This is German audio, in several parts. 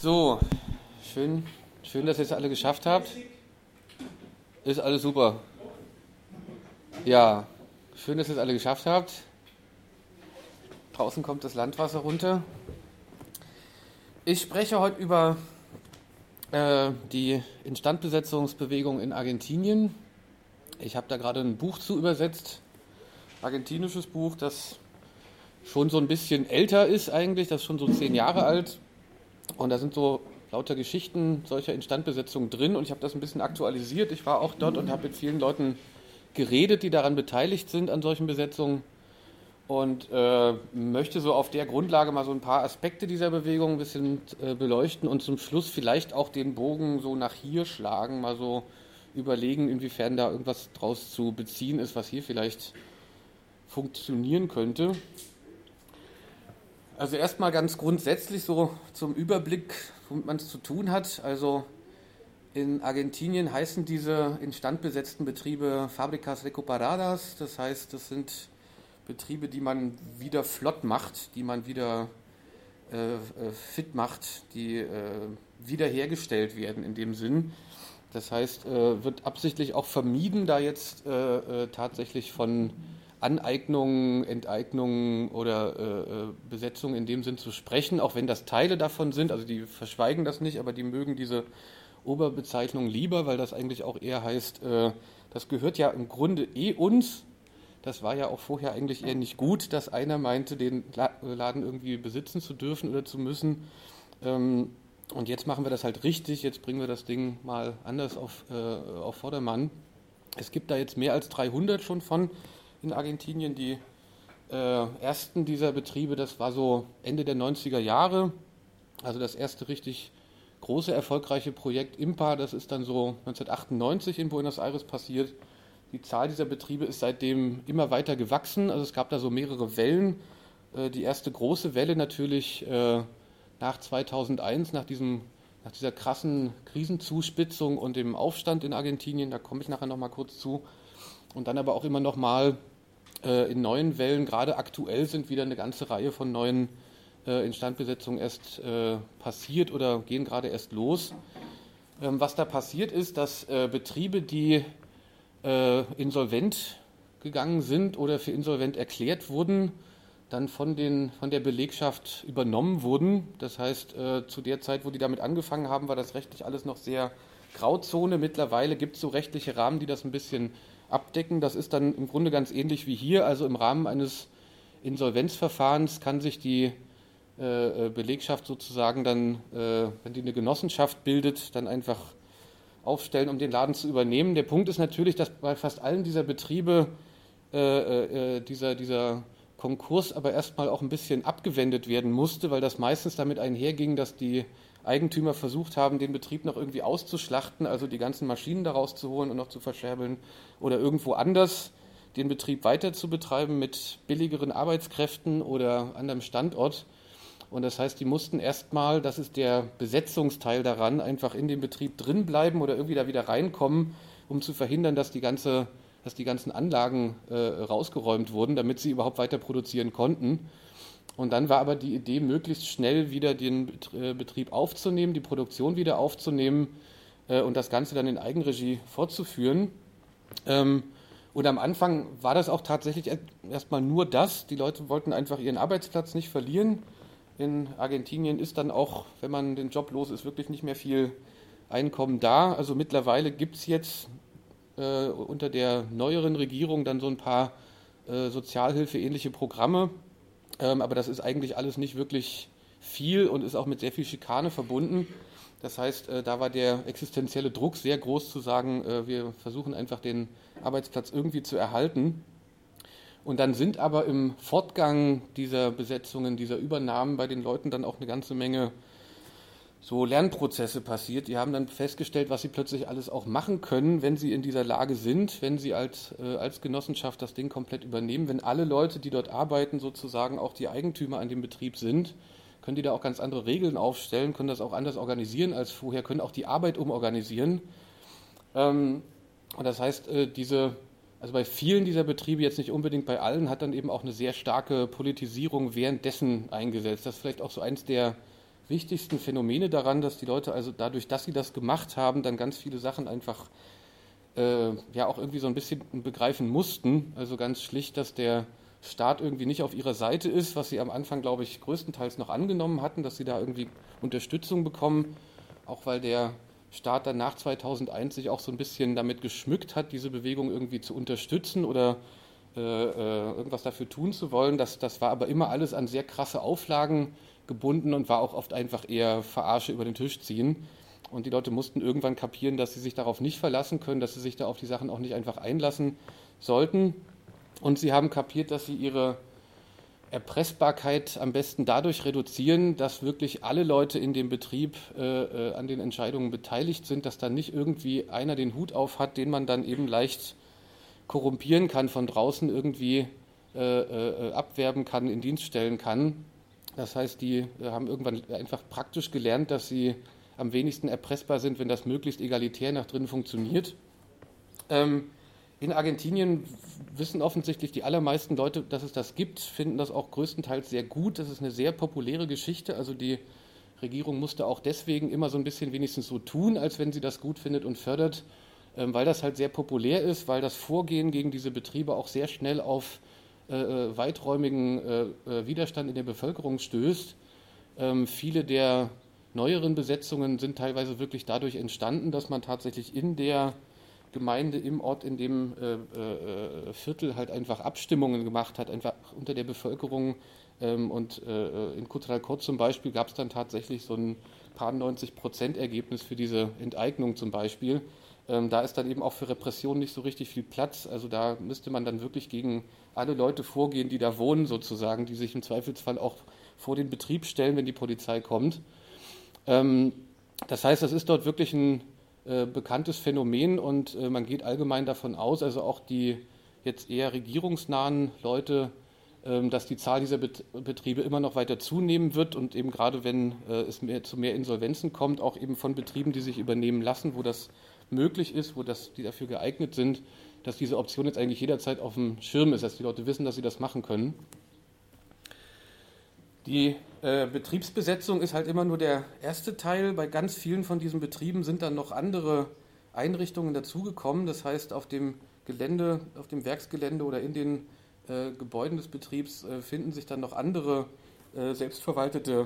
So, schön, dass ihr es alle geschafft habt. Ist alles super. Ja, schön, dass ihr es alle geschafft habt. Draußen kommt das Landwasser runter. Ich spreche heute über die Instandbesetzungsbewegung in Argentinien. Ich habe da gerade ein Buch zu übersetzt, argentinisches Buch, das schon so ein bisschen älter ist eigentlich, das ist schon so 10 Jahre alt. Und da sind so lauter Geschichten solcher Instandbesetzungen drin und ich habe das ein bisschen aktualisiert. Ich war auch dort und habe mit vielen Leuten geredet, die daran beteiligt sind an solchen Besetzungen und möchte so auf der Grundlage mal so ein paar Aspekte dieser Bewegung ein bisschen beleuchten und zum Schluss vielleicht auch den Bogen so nach hier schlagen, mal so überlegen, inwiefern da irgendwas draus zu beziehen ist, was hier vielleicht funktionieren könnte. Also erstmal ganz grundsätzlich so zum Überblick, womit man es zu tun hat. Also in Argentinien heißen diese instandbesetzten Betriebe Fábricas Recuperadas. Das heißt, das sind Betriebe, die man wieder flott macht, die man wieder fit macht, die wiederhergestellt werden in dem Sinn. Das heißt, wird absichtlich auch vermieden, da jetzt tatsächlich von Aneignungen, Enteignungen oder Besetzungen in dem Sinn zu sprechen, auch wenn das Teile davon sind, also die verschweigen das nicht, aber die mögen diese Oberbezeichnung lieber, weil das eigentlich auch eher heißt, das gehört ja im Grunde uns. Das war ja auch vorher eigentlich eher nicht gut, dass einer meinte, den Laden irgendwie besitzen zu dürfen oder zu müssen. Und jetzt machen wir das halt richtig, jetzt bringen wir das Ding mal anders auf Vordermann. Es gibt da jetzt mehr als 300 schon von in Argentinien. Die ersten dieser Betriebe, das war so Ende der 90er Jahre, also das erste richtig große, erfolgreiche Projekt IMPA, das ist dann so 1998 in Buenos Aires passiert. Die Zahl dieser Betriebe ist seitdem immer weiter gewachsen, also es gab da so mehrere Wellen. Die erste große Welle natürlich nach 2001, nach dieser krassen Krisenzuspitzung und dem Aufstand in Argentinien, da komme ich nachher nochmal kurz zu. Und dann aber auch immer nochmal in neuen Wellen, gerade aktuell sind wieder eine ganze Reihe von neuen Instandbesetzungen erst passiert oder gehen gerade erst los. Was da passiert ist, dass Betriebe, die insolvent gegangen sind oder für insolvent erklärt wurden, dann von der Belegschaft übernommen wurden. Das heißt, zu der Zeit, wo die damit angefangen haben, war das rechtlich alles noch sehr Grauzone. Mittlerweile gibt es so rechtliche Rahmen, die das ein bisschen abdecken. Das ist dann im Grunde ganz ähnlich wie hier. Also im Rahmen eines Insolvenzverfahrens kann sich die Belegschaft sozusagen dann, wenn die eine Genossenschaft bildet, dann einfach aufstellen, um den Laden zu übernehmen. Der Punkt ist natürlich, dass bei fast allen dieser Betriebe dieser Konkurs aber erstmal auch ein bisschen abgewendet werden musste, weil das meistens damit einherging, dass die Eigentümer versucht haben, den Betrieb noch irgendwie auszuschlachten, also die ganzen Maschinen daraus zu holen und noch zu verscherbeln oder irgendwo anders den Betrieb weiter zu betreiben mit billigeren Arbeitskräften oder anderem Standort. Und das heißt, die mussten erstmal, das ist der Besetzungsteil daran, einfach in dem Betrieb drin bleiben oder irgendwie da wieder reinkommen, um zu verhindern, dass die ganzen Anlagen rausgeräumt wurden, damit sie überhaupt weiter produzieren konnten. Und dann war aber die Idee, möglichst schnell wieder den Betrieb aufzunehmen, die Produktion wieder aufzunehmen und das Ganze dann in Eigenregie fortzuführen. Und am Anfang war das auch tatsächlich erstmal nur das. Die Leute wollten einfach ihren Arbeitsplatz nicht verlieren. In Argentinien ist dann auch, wenn man den Job los ist, wirklich nicht mehr viel Einkommen da. Also mittlerweile gibt es jetzt unter der neueren Regierung dann so ein paar Sozialhilfe-ähnliche Programme. Aber das ist eigentlich alles nicht wirklich viel und ist auch mit sehr viel Schikane verbunden. Das heißt, da war der existenzielle Druck sehr groß zu sagen, wir versuchen einfach den Arbeitsplatz irgendwie zu erhalten. Und dann sind aber im Fortgang dieser Besetzungen, dieser Übernahmen bei den Leuten dann auch eine ganze Menge so Lernprozesse passiert. Die haben dann festgestellt, was sie plötzlich alles auch machen können, wenn sie in dieser Lage sind, wenn sie als Genossenschaft das Ding komplett übernehmen, wenn alle Leute, die dort arbeiten, sozusagen auch die Eigentümer an dem Betrieb sind, können die da auch ganz andere Regeln aufstellen, können das auch anders organisieren als vorher, können auch die Arbeit umorganisieren. Und das heißt, also bei vielen dieser Betriebe, jetzt nicht unbedingt bei allen, hat dann eben auch eine sehr starke Politisierung währenddessen eingesetzt. Das ist vielleicht auch so eins der wichtigsten Phänomene daran, dass die Leute also dadurch, dass sie das gemacht haben, dann ganz viele Sachen einfach ja auch irgendwie so ein bisschen begreifen mussten. Also ganz schlicht, dass der Staat irgendwie nicht auf ihrer Seite ist, was sie am Anfang, glaube ich, größtenteils noch angenommen hatten, dass sie da irgendwie Unterstützung bekommen, auch weil der Staat dann nach 2001 sich auch so ein bisschen damit geschmückt hat, diese Bewegung irgendwie zu unterstützen oder irgendwas dafür tun zu wollen. Das war aber immer alles an sehr krasse Auflagen gebunden und war auch oft einfach eher Verarsche über den Tisch ziehen. Und die Leute mussten irgendwann kapieren, dass sie sich darauf nicht verlassen können, dass sie sich da auf die Sachen auch nicht einfach einlassen sollten. Und sie haben kapiert, dass sie ihre Erpressbarkeit am besten dadurch reduzieren, dass wirklich alle Leute in dem Betrieb an den Entscheidungen beteiligt sind, dass da nicht irgendwie einer den Hut auf hat, den man dann eben leicht korrumpieren kann, von draußen irgendwie abwerben kann, in Dienst stellen kann. Das heißt, die haben irgendwann einfach praktisch gelernt, dass sie am wenigsten erpressbar sind, wenn das möglichst egalitär nach drinnen funktioniert. In Argentinien wissen offensichtlich die allermeisten Leute, dass es das gibt, finden das auch größtenteils sehr gut. Das ist eine sehr populäre Geschichte. Also die Regierung musste auch deswegen immer so ein bisschen wenigstens so tun, als wenn sie das gut findet und fördert, weil das halt sehr populär ist, weil das Vorgehen gegen diese Betriebe auch sehr schnell auf weiträumigen Widerstand in der Bevölkerung stößt. Viele der neueren Besetzungen sind teilweise wirklich dadurch entstanden, dass man tatsächlich in der Gemeinde, im Ort, in dem Viertel halt einfach Abstimmungen gemacht hat, einfach unter der Bevölkerung. Und in Cutralcó zum Beispiel gab es dann tatsächlich so ein paar 90% Ergebnis für diese Enteignung zum Beispiel. Da ist dann eben auch für Repression nicht so richtig viel Platz. Also da müsste man dann wirklich gegen alle Leute vorgehen, die da wohnen sozusagen, die sich im Zweifelsfall auch vor den Betrieb stellen, wenn die Polizei kommt. Das heißt, das ist dort wirklich ein bekanntes Phänomen und man geht allgemein davon aus, also auch die jetzt eher regierungsnahen Leute, dass die Zahl dieser Betriebe immer noch weiter zunehmen wird und eben gerade wenn es zu mehr Insolvenzen kommt, auch eben von Betrieben, die sich übernehmen lassen, wo das möglich ist, die dafür geeignet sind, dass diese Option jetzt eigentlich jederzeit auf dem Schirm ist, dass die Leute wissen, dass sie das machen können. Die Betriebsbesetzung ist halt immer nur der erste Teil. Bei ganz vielen von diesen Betrieben sind dann noch andere Einrichtungen dazugekommen. Das heißt, auf dem Gelände, auf dem Werksgelände oder in den Gebäuden des Betriebs finden sich dann noch andere selbstverwaltete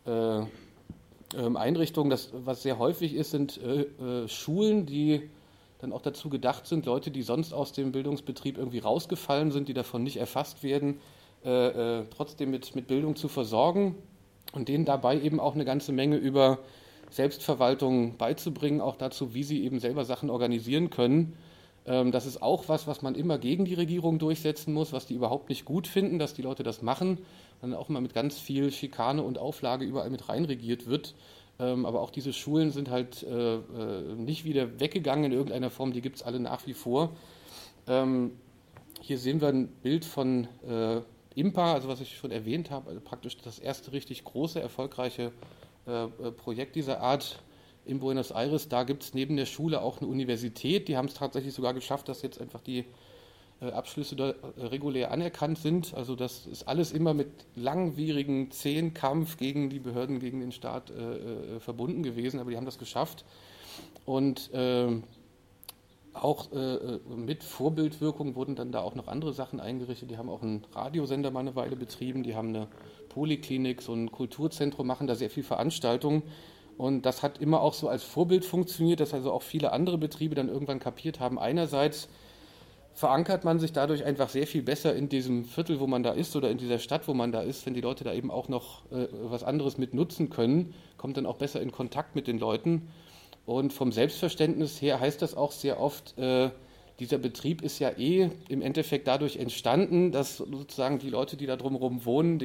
Einrichtungen. Was sehr häufig ist, sind Schulen, die dann auch dazu gedacht sind, Leute, die sonst aus dem Bildungsbetrieb irgendwie rausgefallen sind, die davon nicht erfasst werden, trotzdem mit Bildung zu versorgen und denen dabei eben auch eine ganze Menge über Selbstverwaltung beizubringen, auch dazu, wie sie eben selber Sachen organisieren können. Das ist auch was man immer gegen die Regierung durchsetzen muss, was die überhaupt nicht gut finden, dass die Leute das machen, dann auch immer mit ganz viel Schikane und Auflage überall mit reinregiert wird. Aber auch diese Schulen sind halt nicht wieder weggegangen in irgendeiner Form, die gibt es alle nach wie vor. Hier sehen wir ein Bild von IMPA, also was ich schon erwähnt habe, also praktisch das erste richtig große, erfolgreiche Projekt dieser Art in Buenos Aires. Da gibt es neben der Schule auch eine Universität. Die haben es tatsächlich sogar geschafft, dass jetzt einfach die Abschlüsse da regulär anerkannt sind. Also das ist alles immer mit langwierigen, zähen Kampf gegen die Behörden, gegen den Staat verbunden gewesen, aber die haben das geschafft. Und auch mit Vorbildwirkung wurden dann da auch noch andere Sachen eingerichtet. Die haben auch einen Radiosender mal eine Weile betrieben, die haben eine Poliklinik, so ein Kulturzentrum, machen da sehr viel Veranstaltungen. Und das hat immer auch so als Vorbild funktioniert, dass also auch viele andere Betriebe dann irgendwann kapiert haben. Einerseits verankert man sich dadurch einfach sehr viel besser in diesem Viertel, wo man da ist oder in dieser Stadt, wo man da ist, wenn die Leute da eben auch noch was anderes mit nutzen können, kommt dann auch besser in Kontakt mit den Leuten. Und vom Selbstverständnis her heißt das auch sehr oft, dieser Betrieb ist ja im Endeffekt dadurch entstanden, dass sozusagen die Leute, die da drumherum wohnen,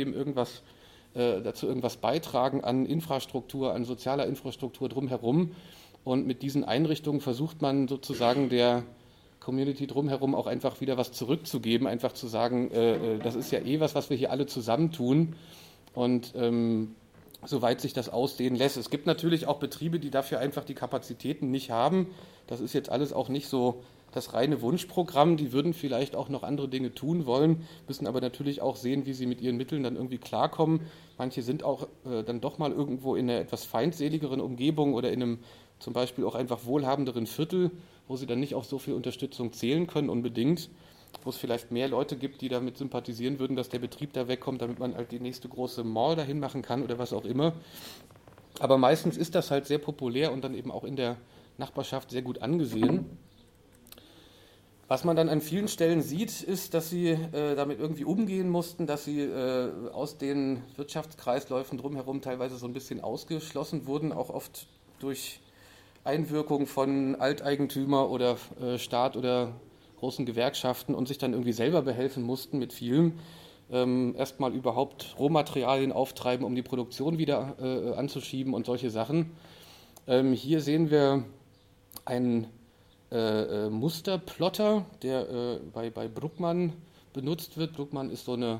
dazu irgendwas beitragen an Infrastruktur, an sozialer Infrastruktur drumherum. Und mit diesen Einrichtungen versucht man sozusagen der Community drumherum auch einfach wieder was zurückzugeben, einfach zu sagen, das ist ja was wir hier alle zusammen tun. Und soweit sich das ausdehnen lässt. Es gibt natürlich auch Betriebe, die dafür einfach die Kapazitäten nicht haben. Das ist jetzt alles auch nicht so das reine Wunschprogramm. Die würden vielleicht auch noch andere Dinge tun wollen, müssen aber natürlich auch sehen, wie sie mit ihren Mitteln dann irgendwie klarkommen. Manche sind auch dann doch mal irgendwo in einer etwas feindseligeren Umgebung oder in einem zum Beispiel auch einfach wohlhabenderen Viertel, wo sie dann nicht auf so viel Unterstützung zählen können unbedingt, wo es vielleicht mehr Leute gibt, die damit sympathisieren würden, dass der Betrieb da wegkommt, damit man halt die nächste große Mall dahin machen kann oder was auch immer. Aber meistens ist das halt sehr populär und dann eben auch in der Nachbarschaft sehr gut angesehen. Was man dann an vielen Stellen sieht, ist, dass sie damit irgendwie umgehen mussten, dass sie aus den Wirtschaftskreisläufen drumherum teilweise so ein bisschen ausgeschlossen wurden, auch oft durch Einwirkung von Alteigentümer oder Staat oder großen Gewerkschaften und sich dann irgendwie selber behelfen mussten mit vielem. Erstmal überhaupt Rohmaterialien auftreiben, um die Produktion wieder anzuschieben und solche Sachen. Hier sehen wir einen Musterplotter, der bei Bruckmann benutzt wird. Bruckmann ist so eine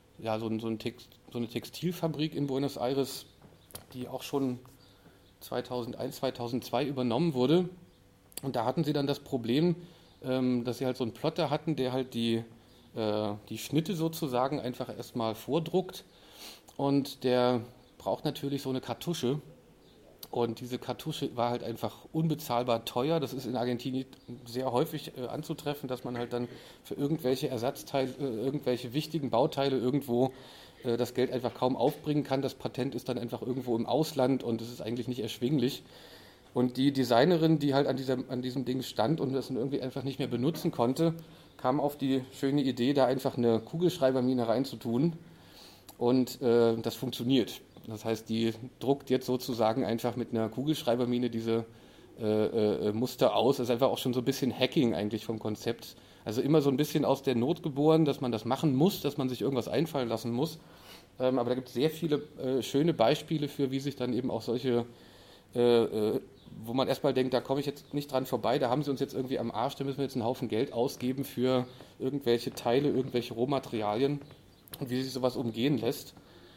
Textilfabrik in Buenos Aires, die auch schon 2001, 2002 übernommen wurde. Und da hatten sie dann das Problem, dass sie halt so einen Plotter hatten, der halt die Schnitte sozusagen einfach erstmal vordruckt. Und der braucht natürlich so eine Kartusche. Und diese Kartusche war halt einfach unbezahlbar teuer. Das ist in Argentinien sehr häufig anzutreffen, dass man halt dann für irgendwelche Ersatzteile, irgendwelche wichtigen Bauteile irgendwo das Geld einfach kaum aufbringen kann. Das Patent ist dann einfach irgendwo im Ausland und es ist eigentlich nicht erschwinglich. Und die Designerin, die halt an diesem Ding stand und das irgendwie einfach nicht mehr benutzen konnte, kam auf die schöne Idee, da einfach eine Kugelschreibermine reinzutun. Und das funktioniert. Das heißt, die druckt jetzt sozusagen einfach mit einer Kugelschreibermine diese Muster aus. Das ist einfach auch schon so ein bisschen Hacking eigentlich vom Konzept. Also immer so ein bisschen aus der Not geboren, dass man das machen muss, dass man sich irgendwas einfallen lassen muss. Aber da gibt es sehr viele schöne Beispiele für, wie sich dann eben auch solche, wo man erstmal denkt, da komme ich jetzt nicht dran vorbei, da haben sie uns jetzt irgendwie am Arsch, da müssen wir jetzt einen Haufen Geld ausgeben für irgendwelche Teile, irgendwelche Rohmaterialien und wie sich sowas umgehen lässt.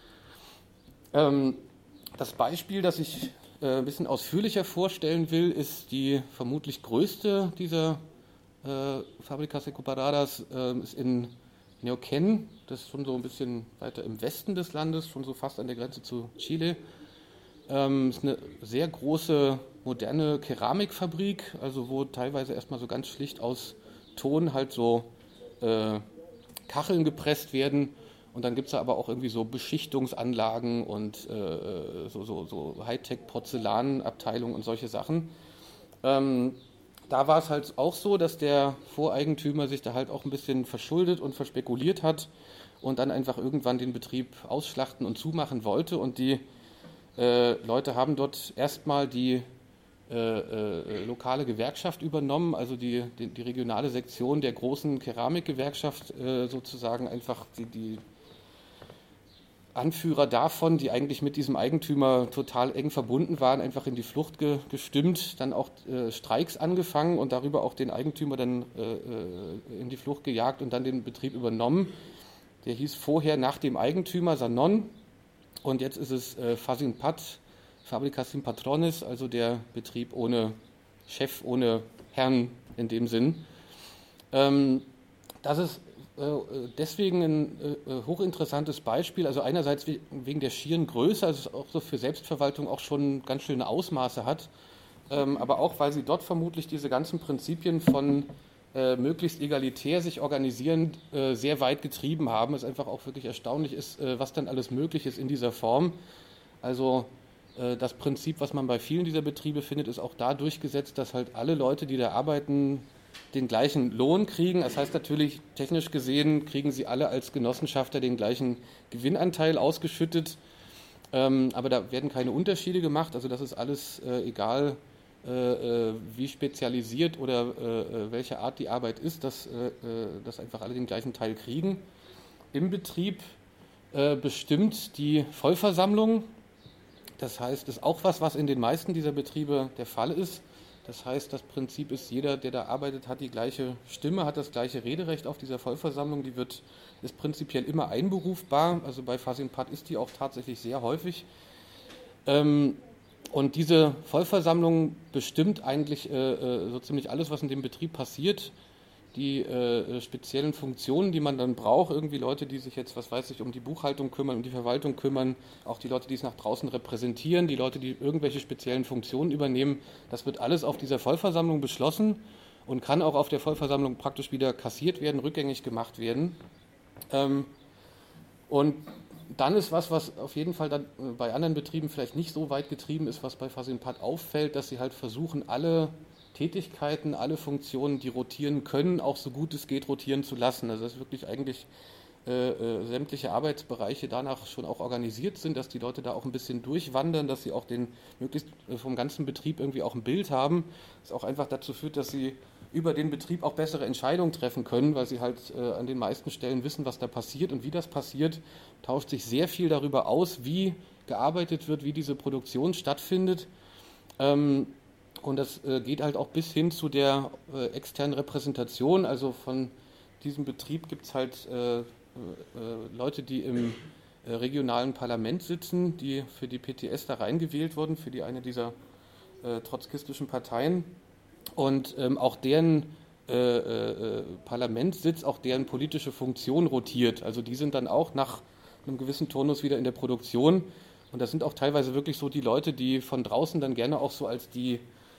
Das Beispiel, das ich ein bisschen ausführlicher vorstellen will, ist die vermutlich größte dieser Fábricas Recuperadas, ist in Neuquén, das ist schon so ein bisschen weiter im Westen des Landes, schon so fast an der Grenze zu Chile. Ist eine sehr große, moderne Keramikfabrik, also wo teilweise erstmal so ganz schlicht aus Ton halt so Kacheln gepresst werden. Und dann gibt es aber auch irgendwie so Beschichtungsanlagen und so Hightech-Porzellanabteilungen und solche Sachen. Da war es halt auch so, dass der Voreigentümer sich da halt auch ein bisschen verschuldet und verspekuliert hat und dann einfach irgendwann den Betrieb ausschlachten und zumachen wollte. Und die Leute haben dort erstmal die lokale Gewerkschaft übernommen, also die regionale Sektion der großen Keramikgewerkschaft sozusagen einfach die Anführer davon, die eigentlich mit diesem Eigentümer total eng verbunden waren, einfach in die Flucht gestimmt, dann auch Streiks angefangen und darüber auch den Eigentümer dann in die Flucht gejagt und dann den Betrieb übernommen. Der hieß vorher nach dem Eigentümer Sanon und jetzt ist es Fasinpat, Fábricas Sin Patrones, also der Betrieb ohne Chef, ohne Herrn in dem Sinn. Das ist deswegen ein hochinteressantes Beispiel, also einerseits wegen der schieren Größe, also es auch so für Selbstverwaltung auch schon ganz schöne Ausmaße hat, aber auch, weil sie dort vermutlich diese ganzen Prinzipien von möglichst egalitär sich organisieren sehr weit getrieben haben, es einfach auch wirklich erstaunlich ist, was dann alles möglich ist in dieser Form. Also das Prinzip, was man bei vielen dieser Betriebe findet, ist auch da durchgesetzt, dass halt alle Leute, die da arbeiten, den gleichen Lohn kriegen. Das heißt natürlich, technisch gesehen, kriegen sie alle als Genossenschafter den gleichen Gewinnanteil ausgeschüttet. Aber da werden keine Unterschiede gemacht. Also das ist alles egal, wie spezialisiert oder welche Art die Arbeit ist, dass einfach alle den gleichen Teil kriegen. Im Betrieb bestimmt die Vollversammlung. Das heißt, das ist auch was in den meisten dieser Betriebe der Fall ist. Das heißt, das Prinzip ist, jeder, der da arbeitet, hat die gleiche Stimme, hat das gleiche Rederecht auf dieser Vollversammlung. Die ist prinzipiell immer einberufbar. Also bei Fasinpat ist die auch tatsächlich sehr häufig. Und diese Vollversammlung bestimmt eigentlich so ziemlich alles, was in dem Betrieb passiert. Die speziellen Funktionen, die man dann braucht, irgendwie Leute, die sich jetzt, was weiß ich, um die Buchhaltung kümmern, um die Verwaltung kümmern, auch die Leute, die es nach draußen repräsentieren, die Leute, die irgendwelche speziellen Funktionen übernehmen, das wird alles auf dieser Vollversammlung beschlossen und kann auch auf der Vollversammlung praktisch wieder kassiert werden, rückgängig gemacht werden. Und dann ist was auf jeden Fall dann bei anderen Betrieben vielleicht nicht so weit getrieben ist, was bei Fasinpat auffällt, dass sie halt versuchen, alle Tätigkeiten, alle Funktionen, die rotieren können, auch so gut es geht rotieren zu lassen. Also dass wirklich eigentlich sämtliche Arbeitsbereiche danach schon auch organisiert sind, dass die Leute da auch ein bisschen durchwandern, dass sie auch möglichst vom ganzen Betrieb irgendwie auch ein Bild haben, das auch einfach dazu führt, dass sie über den Betrieb auch bessere Entscheidungen treffen können, weil sie halt an den meisten Stellen wissen, was da passiert und wie das passiert, tauscht sich sehr viel darüber aus, wie gearbeitet wird, wie diese Produktion stattfindet. Und das geht halt auch bis hin zu der externen Repräsentation. Also von diesem Betrieb gibt es halt Leute, die im regionalen Parlament sitzen, die für die PTS da reingewählt wurden, für eine dieser trotzkistischen Parteien. Und auch deren Parlamentssitz, auch deren politische Funktion rotiert. Also die sind dann auch nach einem gewissen Turnus wieder in der Produktion. Und das sind auch teilweise wirklich so die Leute, die von draußen dann gerne auch so als die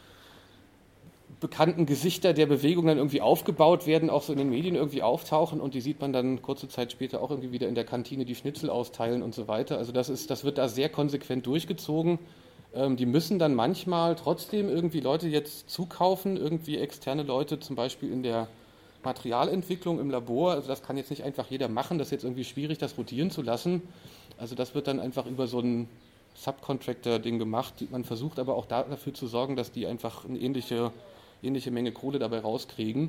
bekannten Gesichter der Bewegung dann irgendwie aufgebaut werden, auch so in den Medien irgendwie auftauchen und die sieht man dann kurze Zeit später auch irgendwie wieder in der Kantine die Schnitzel austeilen und so weiter. Also das wird da sehr konsequent durchgezogen. Die müssen dann manchmal trotzdem irgendwie Leute jetzt zukaufen, irgendwie externe Leute, zum Beispiel in der Materialentwicklung im Labor. Also das kann jetzt nicht einfach jeder machen, das ist jetzt irgendwie schwierig, das rotieren zu lassen. Also das wird dann einfach über so ein Subcontractor-Ding gemacht. Man versucht aber auch dafür zu sorgen, dass die einfach eine ähnliche Menge Kohle dabei rauskriegen.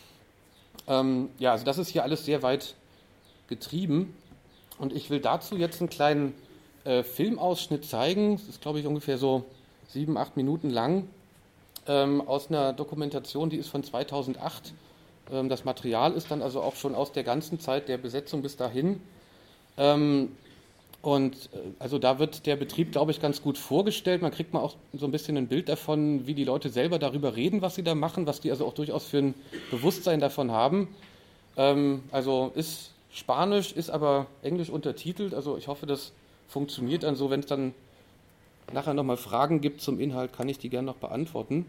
Ja, also das ist hier alles sehr weit getrieben. Und ich will dazu jetzt einen kleinen Filmausschnitt zeigen. Das ist, glaube ich, ungefähr so 7-8 Minuten lang. Aus einer Dokumentation, die ist von 2008. Das Material ist dann also auch schon aus der ganzen Zeit der Besetzung bis dahin. Also da wird der Betrieb, glaube ich, ganz gut vorgestellt. Man kriegt mal auch so ein bisschen ein Bild davon, wie die Leute selber darüber reden, was sie da machen, was die also auch durchaus für ein Bewusstsein davon haben. Also ist Spanisch, ist aber Englisch untertitelt. Also ich hoffe, das funktioniert dann so. Wenn es dann nachher nochmal Fragen gibt zum Inhalt, kann ich die gerne noch beantworten.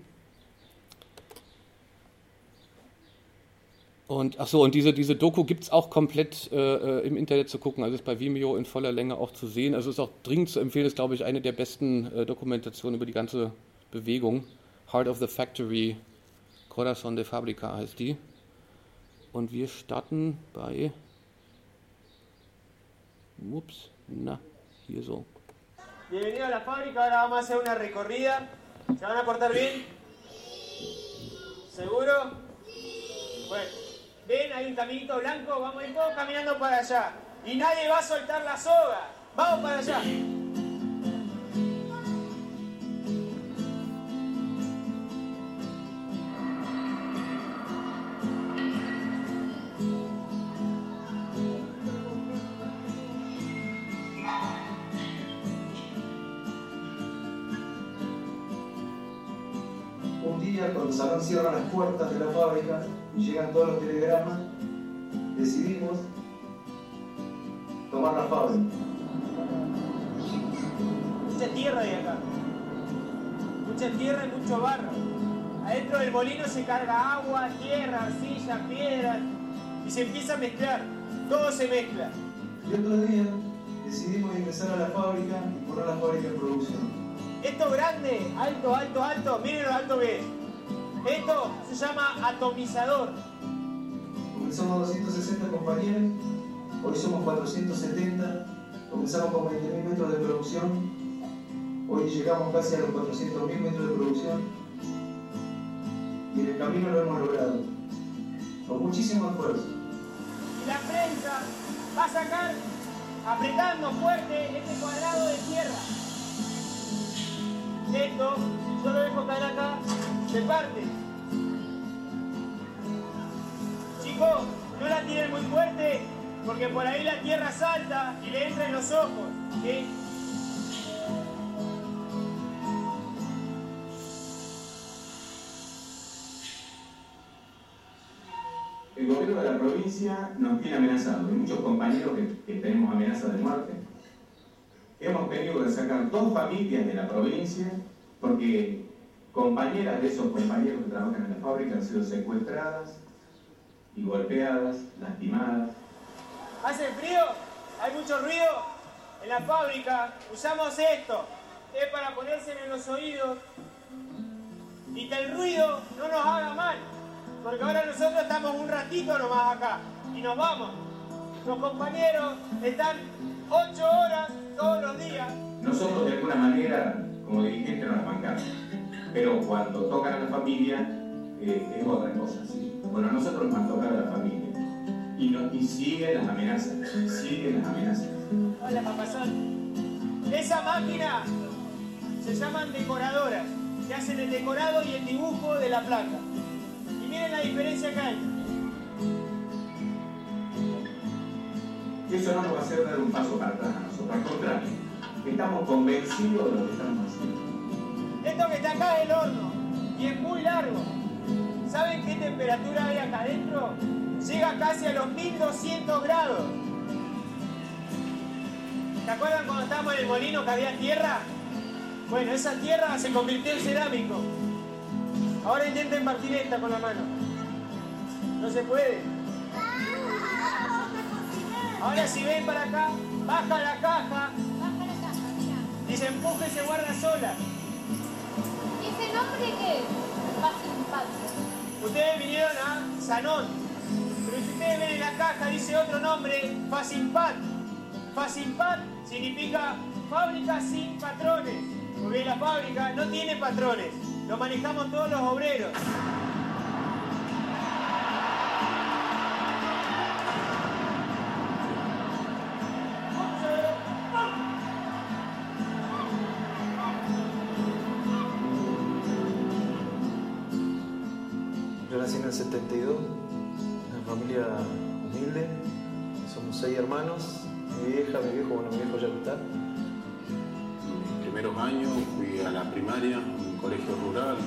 Und diese Doku gibt es auch komplett im Internet zu gucken, also ist bei Vimeo in voller Länge auch zu sehen. Also ist auch dringend zu empfehlen, ist, glaube ich, eine der besten Dokumentationen über die ganze Bewegung. Heart of the Factory, Corazón de Fábrica heißt die. Und wir starten bei, hier so. Bienvenido a la fábrica, ahora vamos a hacer una recorrida. ¿Se van a portar bien? ¿Seguro? Bueno, ven, hay un caminito blanco, vamos a ir todos caminando para allá. Y nadie va a soltar la soga. Vamos para allá. Un día, cuando Salón cierra las puertas de la fábrica y llegan todos los telegramas, decidimos tomar la fábrica. Mucha tierra de acá. Mucha tierra y mucho barro. Adentro del molino se carga agua, tierra, arcilla, piedras y se empieza a mezclar. Todo se mezcla. Y otro día decidimos ingresar a la fábrica y poner la fábrica en producción. Esto grande, alto, alto, alto, miren lo alto que es. Esto se llama atomizador. Comenzamos 260 compañeros, hoy somos 470, comenzamos con 20.000 metros de producción, hoy llegamos casi a los 400.000 metros de producción y en el camino lo hemos logrado, con muchísimo esfuerzo. Y la prensa va a sacar, apretando fuerte, este cuadrado de tierra. Esto, yo lo dejo caer acá, se parte. Chicos, no la tiren muy fuerte, porque por ahí la tierra salta y le entra en los ojos, ¿sí? gobierno de la provincia nos tiene amenazados, y muchos compañeros que tenemos amenaza de muerte. Hemos tenido que sacar 2 familias de la provincia porque compañeras de esos compañeros que trabajan en la fábrica han sido secuestradas y golpeadas, lastimadas. ¿Hace frío? ¿Hay mucho ruido? En la fábrica usamos esto. Es para ponérselo en los oídos y que el ruido no nos haga mal. Porque ahora nosotros estamos un ratito nomás acá y nos vamos. Los compañeros están 8 horas todos los días. Nosotros de alguna manera, como dirigentes, nos bancamos. Pero cuando tocan a la familia, es otra cosa, ¿sí? Bueno, a nosotros nos han tocado a la familia. Y siguen las amenazas, Hola, papazón. Esa máquina se llaman decoradoras, que hacen el decorado y el dibujo de la placa. Y miren la diferencia que hay. Eso no nos va a hacer dar un paso para atrás a nosotros, al contrario, estamos convencidos de lo que estamos haciendo. Esto que está acá es el horno, y es muy largo. ¿Saben qué temperatura hay acá adentro? Llega casi a los 1200 grados. ¿Se acuerdan cuando estábamos en el molino que había tierra? Bueno, esa tierra se convirtió en cerámico. Ahora intenten partir esta con la mano. No se puede. Ahora si ven para acá, baja la caja y se empuja y se guarda sola. ¿Y ese nombre qué es? Fácil. Ustedes vinieron a Sanón, pero si ustedes ven en la caja dice otro nombre, Facimpat. Facimpat significa fábrica sin patrones, porque la fábrica no tiene patrones, lo manejamos todos los obreros. Yo nací en el 72, en una familia humilde, somos 6 hermanos, mi viejo, bueno, mi viejo ya no está. Mis primeros años fui a la primaria, un colegio rural.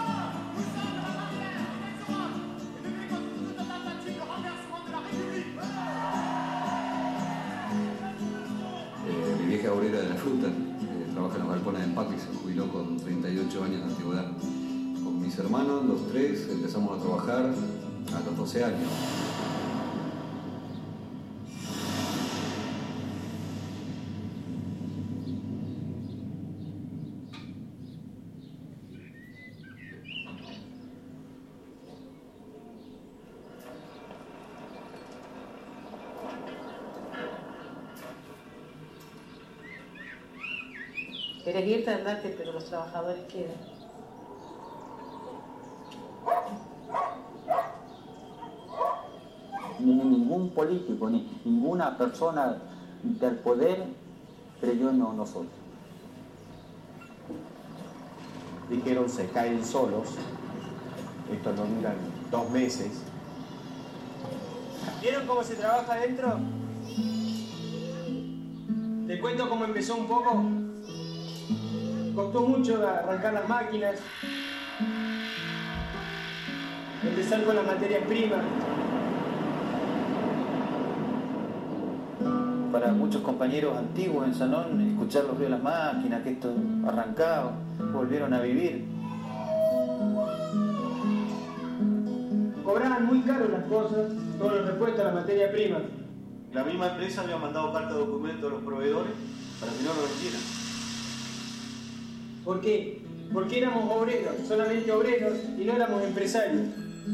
Mi vieja obrera de la fruta, trabaja en los galpones de empaque y se jubiló con 38 años de antigüedad. Con mis hermanos, los 3, empezamos a trabajar a los 12 años. Querés irte, andate, pero los trabajadores quedan. Ni ningún político, ni ninguna persona del poder creyó en nosotros. Dijeron se caen solos, esto no duran 2 meses. ¿Vieron cómo se trabaja adentro? ¿Te cuento cómo empezó un poco? Costó mucho arrancar las máquinas, empezar con las materias primas. Para muchos compañeros antiguos en Sanón, escuchar los ruidos de las máquinas, que esto arrancaba, volvieron a vivir. Cobraban muy caro las cosas, todos los repuestos a la materia prima. La misma empresa había mandado carta de documento a los proveedores para que no lo vendieran. ¿Por qué? Porque éramos obreros, solamente obreros, y no éramos empresarios.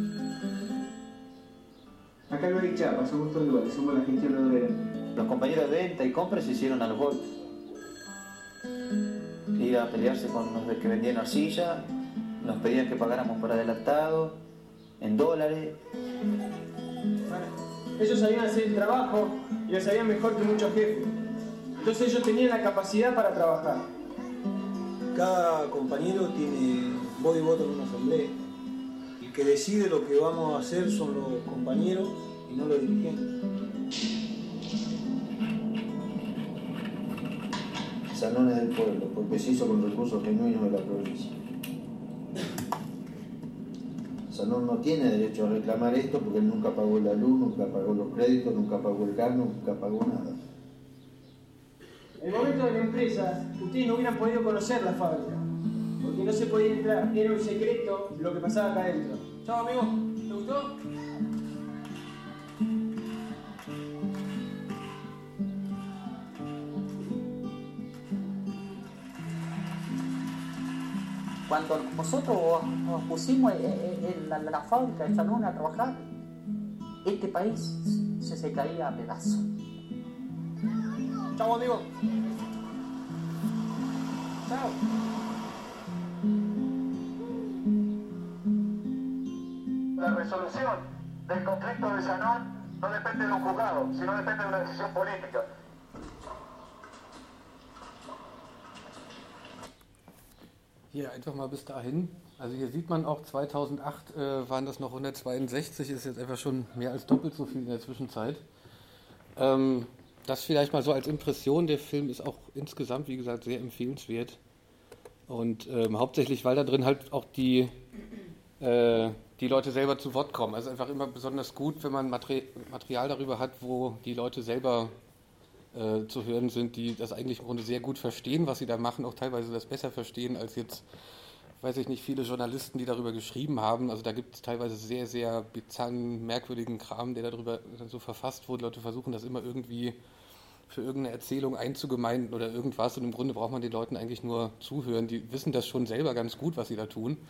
Acá no hay chapa, somos todos iguales, somos la gestión obrera. Los compañeros de venta y compra se hicieron a los golpes. Ir a pelearse con los que vendían arcilla, nos pedían que pagáramos por adelantado, en dólares. Bueno, ellos sabían hacer el trabajo y lo sabían mejor que muchos jefes. Entonces ellos tenían la capacidad para trabajar. Cada compañero tiene voz y voto en una asamblea. El que decide lo que vamos a hacer son los compañeros y no los dirigentes. Sanón es del pueblo, porque se hizo con recursos genuinos de la provincia. sea, no tiene derecho a reclamar esto porque él nunca pagó la luz, nunca pagó los créditos, nunca pagó el gas, nunca pagó nada. En el momento de la empresa, ustedes no hubieran podido conocer la fábrica, porque no se podía entrar, era un secreto lo que pasaba acá adentro. Chao, amigo, ¿te gustó? Cuando nosotros nos pusimos en la fábrica de Chanón a trabajar, este país se caía a pedazos. Chao, amigo. Chao. La resolución del conflicto de Chanón no depende de un juzgado, sino depende de una decisión política. Hier einfach mal bis dahin. Also hier sieht man auch, 2008 waren das noch 162, ist jetzt einfach schon mehr als doppelt so viel in der Zwischenzeit. Das vielleicht mal so als Impression. Der Film ist auch insgesamt, wie gesagt, sehr empfehlenswert. Und hauptsächlich, weil da drin halt auch die Leute selber zu Wort kommen. Also einfach immer besonders gut, wenn man Material darüber hat, wo die Leute selber zu hören sind, die das eigentlich im Grunde sehr gut verstehen, was sie da machen, auch teilweise das besser verstehen als jetzt, weiß ich nicht, viele Journalisten, die darüber geschrieben haben. Also da gibt es teilweise sehr, sehr bizarren, merkwürdigen Kram, der darüber so verfasst wurde. Leute versuchen das immer irgendwie für irgendeine Erzählung einzugemeinden oder irgendwas, und im Grunde braucht man den Leuten eigentlich nur zuhören. Die wissen das schon selber ganz gut, was sie da tun.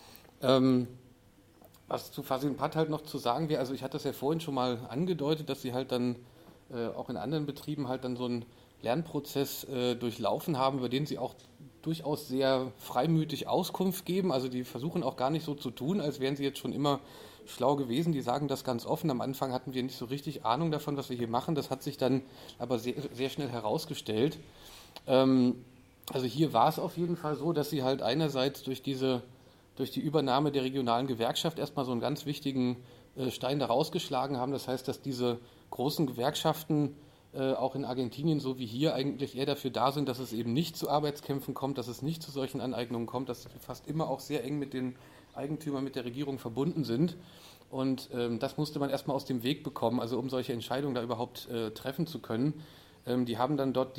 Was zu Fasinpat halt noch zu sagen wäre, also ich hatte das ja vorhin schon mal angedeutet, dass sie halt dann auch in anderen Betrieben halt dann so einen Lernprozess durchlaufen haben, über den sie auch durchaus sehr freimütig Auskunft geben. Also die versuchen auch gar nicht so zu tun, als wären sie jetzt schon immer schlau gewesen. Die sagen das ganz offen. Am Anfang hatten wir nicht so richtig Ahnung davon, was wir hier machen. Das hat sich dann aber sehr, sehr schnell herausgestellt. Also hier war es auf jeden Fall so, dass sie halt einerseits durch die Übernahme der regionalen Gewerkschaft erstmal so einen ganz wichtigen Stein da rausgeschlagen haben. Das heißt, dass diese großen Gewerkschaften auch in Argentinien, so wie hier, eigentlich eher dafür da sind, dass es eben nicht zu Arbeitskämpfen kommt, dass es nicht zu solchen Aneignungen kommt, dass sie fast immer auch sehr eng mit den Eigentümern, mit der Regierung verbunden sind. Und das musste man erstmal aus dem Weg bekommen, also um solche Entscheidungen da überhaupt treffen zu können. Die haben dann dort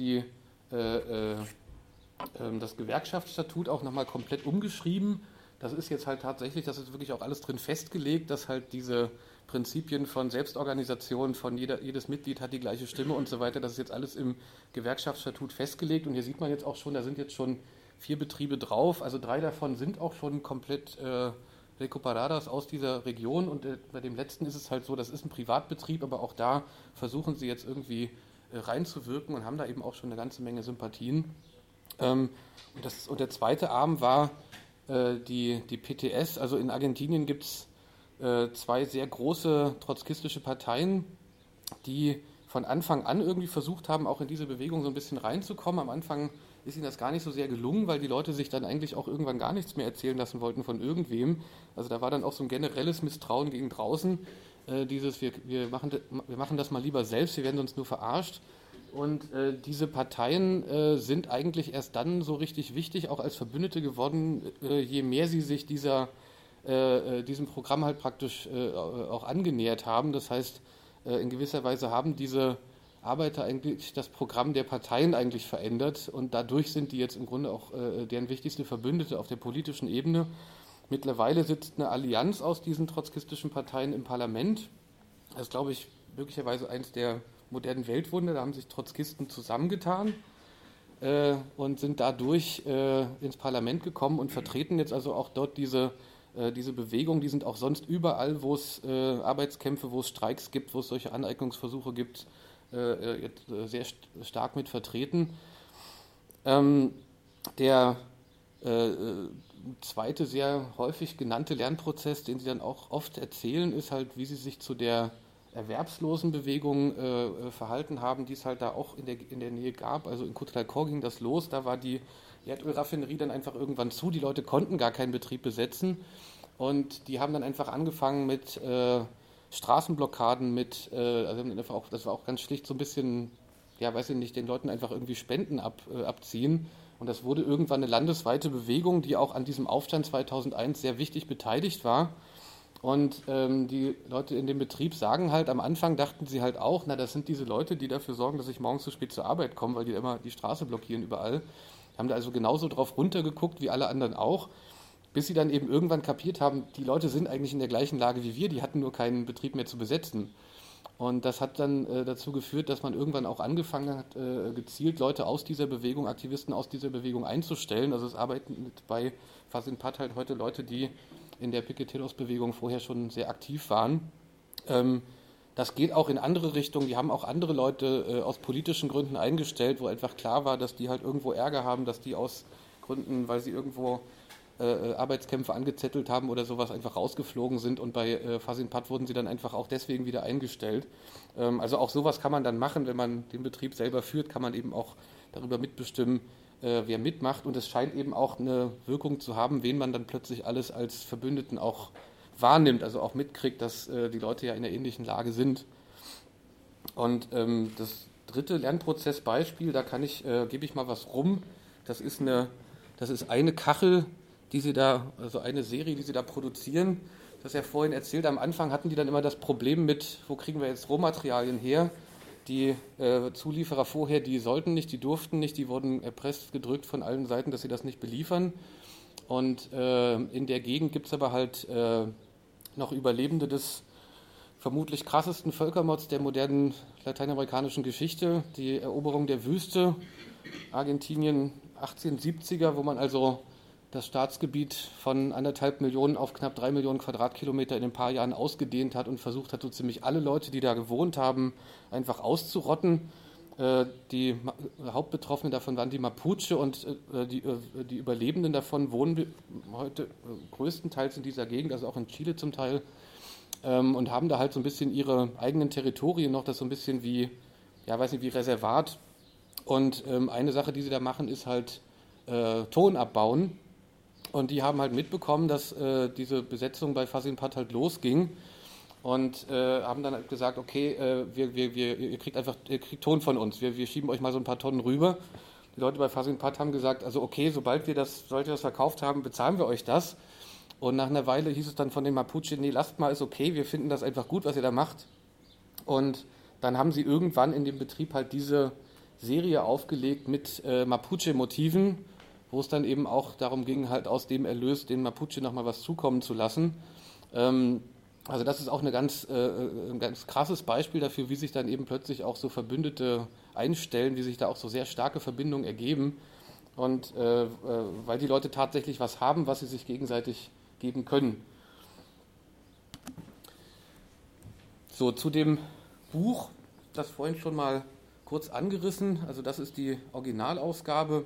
das Gewerkschaftsstatut auch nochmal komplett umgeschrieben. Das ist jetzt halt tatsächlich, das ist wirklich auch alles drin festgelegt, dass halt diese Prinzipien von Selbstorganisation, von jedes Mitglied hat die gleiche Stimme und so weiter, das ist jetzt alles im Gewerkschaftsstatut festgelegt. Und hier sieht man jetzt auch schon, da sind jetzt schon 4 Betriebe drauf, also 3 davon sind auch schon komplett recuperadas aus dieser Region, und bei dem letzten ist es halt so, das ist ein Privatbetrieb, aber auch da versuchen sie jetzt irgendwie reinzuwirken und haben da eben auch schon eine ganze Menge Sympathien. Und der zweite Arm war die PTS. Also in Argentinien gibt es 2 sehr große trotzkistische Parteien, die von Anfang an irgendwie versucht haben, auch in diese Bewegung so ein bisschen reinzukommen. Am Anfang ist ihnen das gar nicht so sehr gelungen, weil die Leute sich dann eigentlich auch irgendwann gar nichts mehr erzählen lassen wollten von irgendwem. Also da war dann auch so ein generelles Misstrauen gegen draußen, wir machen das mal lieber selbst, wir werden sonst nur verarscht. Und diese Parteien sind eigentlich erst dann so richtig wichtig, auch als Verbündete geworden, je mehr sie sich diesem Programm halt praktisch auch angenähert haben. Das heißt, in gewisser Weise haben diese Arbeiter eigentlich das Programm der Parteien eigentlich verändert, und dadurch sind die jetzt im Grunde auch deren wichtigste Verbündete auf der politischen Ebene. Mittlerweile sitzt eine Allianz aus diesen trotzkistischen Parteien im Parlament. Das ist, glaube ich, möglicherweise eins der modernen Weltwunder. Da haben sich Trotzkisten zusammengetan und sind dadurch ins Parlament gekommen und vertreten jetzt also auch dort diese Bewegung. Die sind auch sonst überall, wo es Arbeitskämpfe, wo es Streiks gibt, wo es solche Aneignungsversuche gibt, jetzt sehr stark mit vertreten. Der zweite sehr häufig genannte Lernprozess, den sie dann auch oft erzählen, ist halt, wie sie sich zu der Erwerbslosenbewegung verhalten haben, die es halt da auch in der Nähe gab. Also in Cotralcó ging das los, da war die Erdölraffinerie dann einfach irgendwann zu, die Leute konnten gar keinen Betrieb besetzen, und die haben dann einfach angefangen mit Straßenblockaden, das war auch ganz schlicht so ein bisschen, ja, weiß ich nicht, den Leuten einfach irgendwie Spenden abziehen, und das wurde irgendwann eine landesweite Bewegung, die auch an diesem Aufstand 2001 sehr wichtig beteiligt war. Und die Leute in dem Betrieb sagen halt, am Anfang dachten sie halt auch, na, das sind diese Leute, die dafür sorgen, dass ich morgens zu spät zur Arbeit komme, weil die immer die Straße blockieren überall. Haben da also genauso drauf runtergeguckt wie alle anderen auch, bis sie dann eben irgendwann kapiert haben, die Leute sind eigentlich in der gleichen Lage wie wir, die hatten nur keinen Betrieb mehr zu besetzen. Und das hat dann dazu geführt, dass man irgendwann auch angefangen hat, gezielt Leute aus dieser Bewegung, Aktivisten aus dieser Bewegung einzustellen. Also es arbeiten bei Fasinpat halt heute Leute, die in der Piqueteros-Bewegung vorher schon sehr aktiv waren. Das geht auch in andere Richtungen. Die haben auch andere Leute aus politischen Gründen eingestellt, wo einfach klar war, dass die halt irgendwo Ärger haben, dass die aus Gründen, weil sie irgendwo Arbeitskämpfe angezettelt haben oder sowas, einfach rausgeflogen sind, und bei Fasinpat wurden sie dann einfach auch deswegen wieder eingestellt. Also auch sowas kann man dann machen, wenn man den Betrieb selber führt, kann man eben auch darüber mitbestimmen, wer mitmacht, und es scheint eben auch eine Wirkung zu haben, wen man dann plötzlich alles als Verbündeten auch wahrnimmt, also auch mitkriegt, dass die Leute ja in einer ähnlichen Lage sind. Und das dritte Lernprozessbeispiel, da gebe ich mal was rum, das ist eine Kachel, die sie da, also eine Serie, die sie da produzieren. Das ist ja vorhin erzählt, am Anfang hatten die dann immer das Problem mit, wo kriegen wir jetzt Rohmaterialien her? Die Zulieferer vorher, die sollten nicht, die durften nicht, die wurden erpresst, gedrückt von allen Seiten, dass sie das nicht beliefern. Und in der Gegend gibt es aber halt noch Überlebende des vermutlich krassesten Völkermords der modernen lateinamerikanischen Geschichte, die Eroberung der Wüste, Argentinien 1870er, wo man also das Staatsgebiet von 1,5 Millionen auf knapp 3 Millionen Quadratkilometer in ein paar Jahren ausgedehnt hat und versucht hat, so ziemlich alle Leute, die da gewohnt haben, einfach auszurotten. Die Hauptbetroffenen davon waren die Mapuche, und die Überlebenden davon wohnen heute größtenteils in dieser Gegend, also auch in Chile zum Teil, und haben da halt so ein bisschen ihre eigenen Territorien noch, das so ein bisschen wie, ja, weiß nicht, wie Reservat. Und eine Sache, die sie da machen, ist halt Ton abbauen. Und die haben halt mitbekommen, dass diese Besetzung bei Fasinpat halt losging, und haben dann halt gesagt, okay, ihr kriegt Ton von uns, wir schieben euch mal so ein paar Tonnen rüber. Die Leute bei Fasinpat haben gesagt, also okay, sobald wir das verkauft haben, bezahlen wir euch das. Und nach einer Weile hieß es dann von den Mapuche, nee, lasst mal, ist okay, wir finden das einfach gut, was ihr da macht. Und dann haben sie irgendwann in dem Betrieb halt diese Serie aufgelegt mit Mapuche-Motiven, wo es dann eben auch darum ging, halt aus dem Erlös den Mapuche nochmal was zukommen zu lassen. Also das ist auch ein ganz krasses Beispiel dafür, wie sich dann eben plötzlich auch so Verbündete einstellen, wie sich da auch so sehr starke Verbindungen ergeben, und weil die Leute tatsächlich was haben, was sie sich gegenseitig geben können. So, zu dem Buch, das vorhin schon mal kurz angerissen, also das ist die Originalausgabe.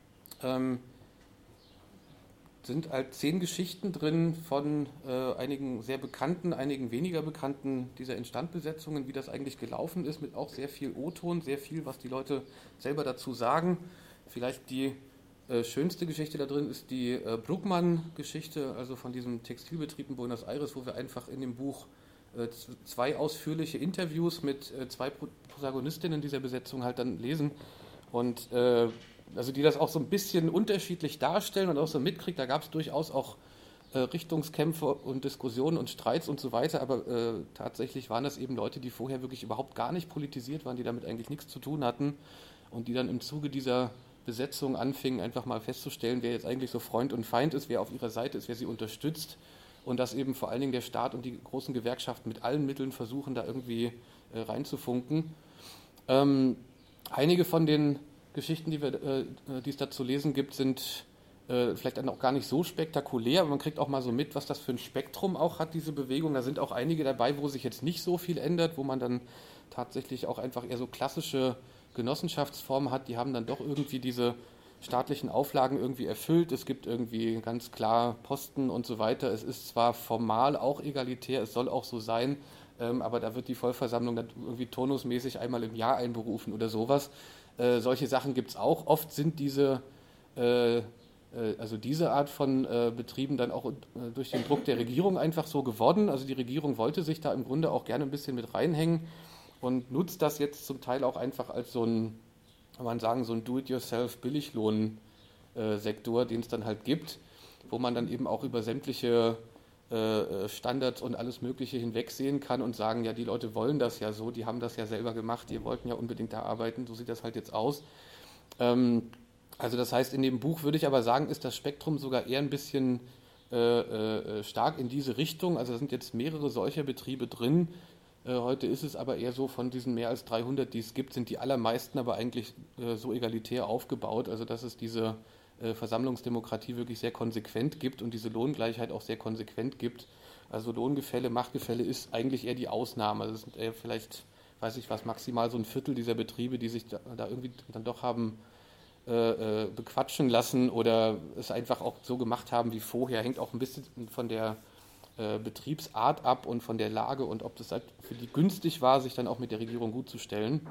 Sind halt 10 Geschichten drin von einigen sehr bekannten, einigen weniger bekannten dieser Instandbesetzungen, wie das eigentlich gelaufen ist, mit auch sehr viel O-Ton, sehr viel, was die Leute selber dazu sagen. Vielleicht die schönste Geschichte da drin ist die Bruckmann-Geschichte, also von diesem Textilbetrieb in Buenos Aires, wo wir einfach in dem Buch 2 ausführliche Interviews mit 2 Protagonistinnen dieser Besetzung halt dann lesen, und also die das auch so ein bisschen unterschiedlich darstellen und auch so mitkriegt. Da gab es durchaus auch Richtungskämpfe und Diskussionen und Streits und so weiter, aber tatsächlich waren das eben Leute, die vorher wirklich überhaupt gar nicht politisiert waren, die damit eigentlich nichts zu tun hatten, und die dann im Zuge dieser Besetzung anfingen, einfach mal festzustellen, wer jetzt eigentlich so Freund und Feind ist, wer auf ihrer Seite ist, wer sie unterstützt, und dass eben vor allen Dingen der Staat und die großen Gewerkschaften mit allen Mitteln versuchen, da irgendwie reinzufunken. Einige von den Geschichten, die es da zu lesen gibt, sind vielleicht dann auch gar nicht so spektakulär, aber man kriegt auch mal so mit, was das für ein Spektrum auch hat, diese Bewegung. Da sind auch einige dabei, wo sich jetzt nicht so viel ändert, wo man dann tatsächlich auch einfach eher so klassische Genossenschaftsformen hat. Die haben dann doch irgendwie diese staatlichen Auflagen irgendwie erfüllt. Es gibt irgendwie ganz klar Posten und so weiter. Es ist zwar formal auch egalitär, es soll auch so sein, aber da wird die Vollversammlung dann irgendwie turnusmäßig einmal im Jahr einberufen oder sowas. Solche Sachen gibt es auch. Oft sind diese Art von Betrieben dann auch durch den Druck der Regierung einfach so geworden. Also die Regierung wollte sich da im Grunde auch gerne ein bisschen mit reinhängen und nutzt das jetzt zum Teil auch einfach als so ein, kann man sagen, so ein Do-it-yourself-Billiglohn-Sektor, den es dann halt gibt, wo man dann eben auch über sämtliche Standards und alles Mögliche hinwegsehen kann und sagen, ja, die Leute wollen das ja so, die haben das ja selber gemacht, die wollten ja unbedingt da arbeiten, so sieht das halt jetzt aus. Also das heißt, in dem Buch würde ich aber sagen, ist das Spektrum sogar eher ein bisschen stark in diese Richtung. Also da sind jetzt mehrere solcher Betriebe drin. Heute ist es aber eher so, von diesen mehr als 300, die es gibt, sind die allermeisten aber eigentlich so egalitär aufgebaut, also dass es diese Versammlungsdemokratie wirklich sehr konsequent gibt und diese Lohngleichheit auch sehr konsequent gibt. Also Lohngefälle, Machtgefälle ist eigentlich eher die Ausnahme. Also es sind eher vielleicht, weiß ich was, maximal so ein Viertel dieser Betriebe, die sich da irgendwie dann doch haben bequatschen lassen oder es einfach auch so gemacht haben wie vorher. Hängt auch ein bisschen von der Betriebsart ab und von der Lage und ob das halt für die günstig war, sich dann auch mit der Regierung gut zu stellen.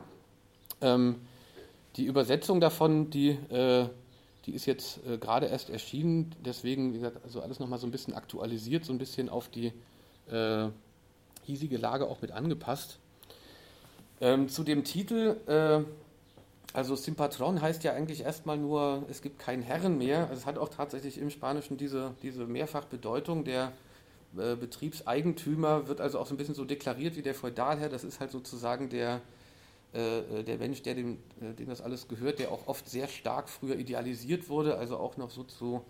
Die Übersetzung davon, die ist jetzt gerade erst erschienen, deswegen, wie gesagt, also alles nochmal so ein bisschen aktualisiert, so ein bisschen auf die hiesige Lage auch mit angepasst. Zu dem Titel, also Sin Patron heißt ja eigentlich erstmal nur, es gibt keinen Herren mehr. Also es hat auch tatsächlich im Spanischen diese Mehrfachbedeutung. Der Betriebseigentümer wird also auch so ein bisschen so deklariert wie der Feudalherr. Das ist halt sozusagen der Mensch, dem das alles gehört, der auch oft sehr stark früher idealisiert wurde, also auch noch so zu,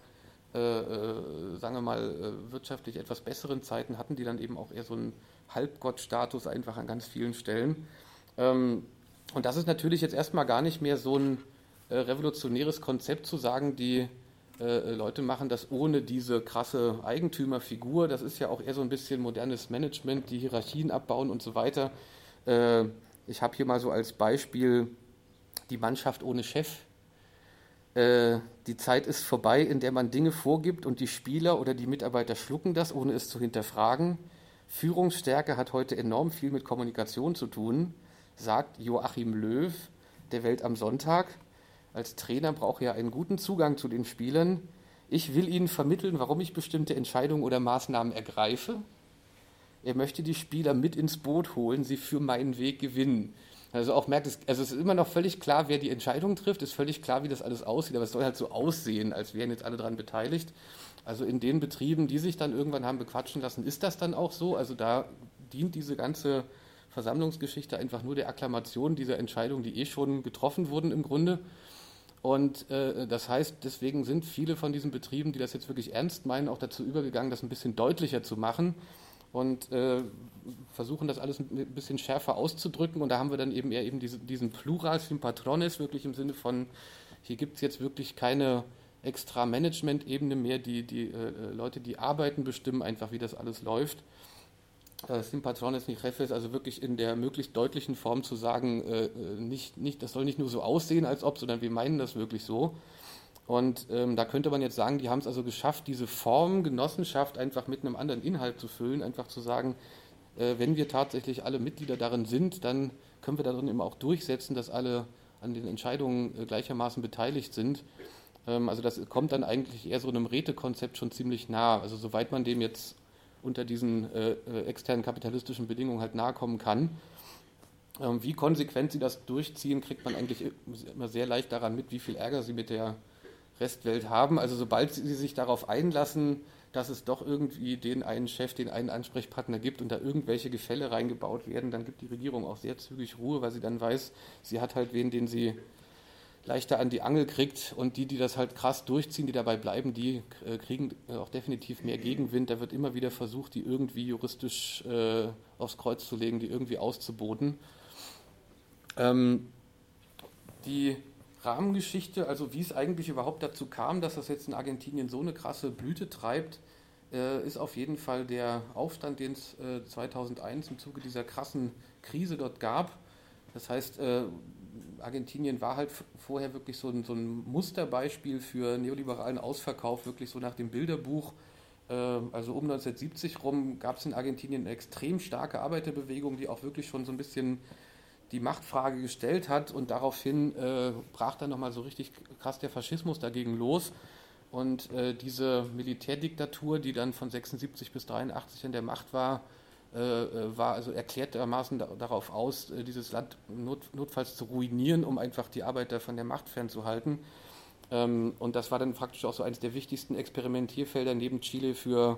sagen wir mal, wirtschaftlich etwas besseren Zeiten hatten die dann eben auch eher so einen Halbgottstatus einfach an ganz vielen Stellen. Und das ist natürlich jetzt erstmal gar nicht mehr so ein revolutionäres Konzept zu sagen, die Leute machen das ohne diese krasse Eigentümerfigur. Das ist ja auch eher so ein bisschen modernes Management, die Hierarchien abbauen und so weiter. Ich habe hier mal so als Beispiel die Mannschaft ohne Chef. Die Zeit ist vorbei, in der man Dinge vorgibt und die Spieler oder die Mitarbeiter schlucken das, ohne es zu hinterfragen. Führungsstärke hat heute enorm viel mit Kommunikation zu tun, sagt Joachim Löw der Welt am Sonntag. Als Trainer brauche er einen guten Zugang zu den Spielern. Ich will ihnen vermitteln, warum ich bestimmte Entscheidungen oder Maßnahmen ergreife. Er möchte die Spieler mit ins Boot holen, sie für meinen Weg gewinnen. Also auch merkt, es ist immer noch völlig klar, wer die Entscheidung trifft, ist völlig klar, wie das alles aussieht, aber es soll halt so aussehen, als wären jetzt alle daran beteiligt. Also in den Betrieben, die sich dann irgendwann haben bequatschen lassen, ist das dann auch so. Also da dient diese ganze Versammlungsgeschichte einfach nur der Akklamation dieser Entscheidungen, die schon getroffen wurden im Grunde. Und das heißt, deswegen sind viele von diesen Betrieben, die das jetzt wirklich ernst meinen, auch dazu übergegangen, das ein bisschen deutlicher zu machen und versuchen das alles ein bisschen schärfer auszudrücken. Und da haben wir dann eben eher eben diesen Plural Sin Patrones, wirklich im Sinne von, hier gibt es jetzt wirklich keine extra Management-Ebene mehr, die Leute, die arbeiten, bestimmen einfach, wie das alles läuft. Sin Patrones ni jefes, also wirklich in der möglichst deutlichen Form zu sagen, das soll nicht nur so aussehen, als ob, sondern wir meinen das wirklich so. Und da könnte man jetzt sagen, die haben es also geschafft, diese Form Genossenschaft einfach mit einem anderen Inhalt zu füllen, einfach zu sagen, wenn wir tatsächlich alle Mitglieder darin sind, dann können wir darin eben auch durchsetzen, dass alle an den Entscheidungen gleichermaßen beteiligt sind. Also das kommt dann eigentlich eher so einem Rätekonzept schon ziemlich nah. Also soweit man dem jetzt unter diesen externen kapitalistischen Bedingungen halt nahe kommen kann. Wie konsequent sie das durchziehen, kriegt man eigentlich immer sehr leicht daran mit, wie viel Ärger sie mit der Restwelt haben. Also sobald sie sich darauf einlassen, dass es doch irgendwie den einen Chef, den einen Ansprechpartner gibt und da irgendwelche Gefälle reingebaut werden, dann gibt die Regierung auch sehr zügig Ruhe, weil sie dann weiß, sie hat halt wen, den sie leichter an die Angel kriegt, und die das halt krass durchziehen, die dabei bleiben, die kriegen auch definitiv mehr Gegenwind. Da wird immer wieder versucht, die irgendwie juristisch aufs Kreuz zu legen, die irgendwie auszuboten. Die Rahmengeschichte, also wie es eigentlich überhaupt dazu kam, dass das jetzt in Argentinien so eine krasse Blüte treibt, ist auf jeden Fall der Aufstand, den es 2001 im Zuge dieser krassen Krise dort gab. Das heißt, Argentinien war halt vorher wirklich so ein Musterbeispiel für neoliberalen Ausverkauf, wirklich so nach dem Bilderbuch. Also um 1970 rum gab es in Argentinien eine extrem starke Arbeiterbewegung, die auch wirklich schon so ein bisschen die Machtfrage gestellt hat, und daraufhin brach dann nochmal so richtig krass der Faschismus dagegen los. Und diese Militärdiktatur, die dann von 76 bis 83 an der Macht war also erklärtermaßen darauf aus, dieses Land notfalls zu ruinieren, um einfach die Arbeiter von der Macht fernzuhalten. Und das war dann praktisch auch so eines der wichtigsten Experimentierfelder neben Chile für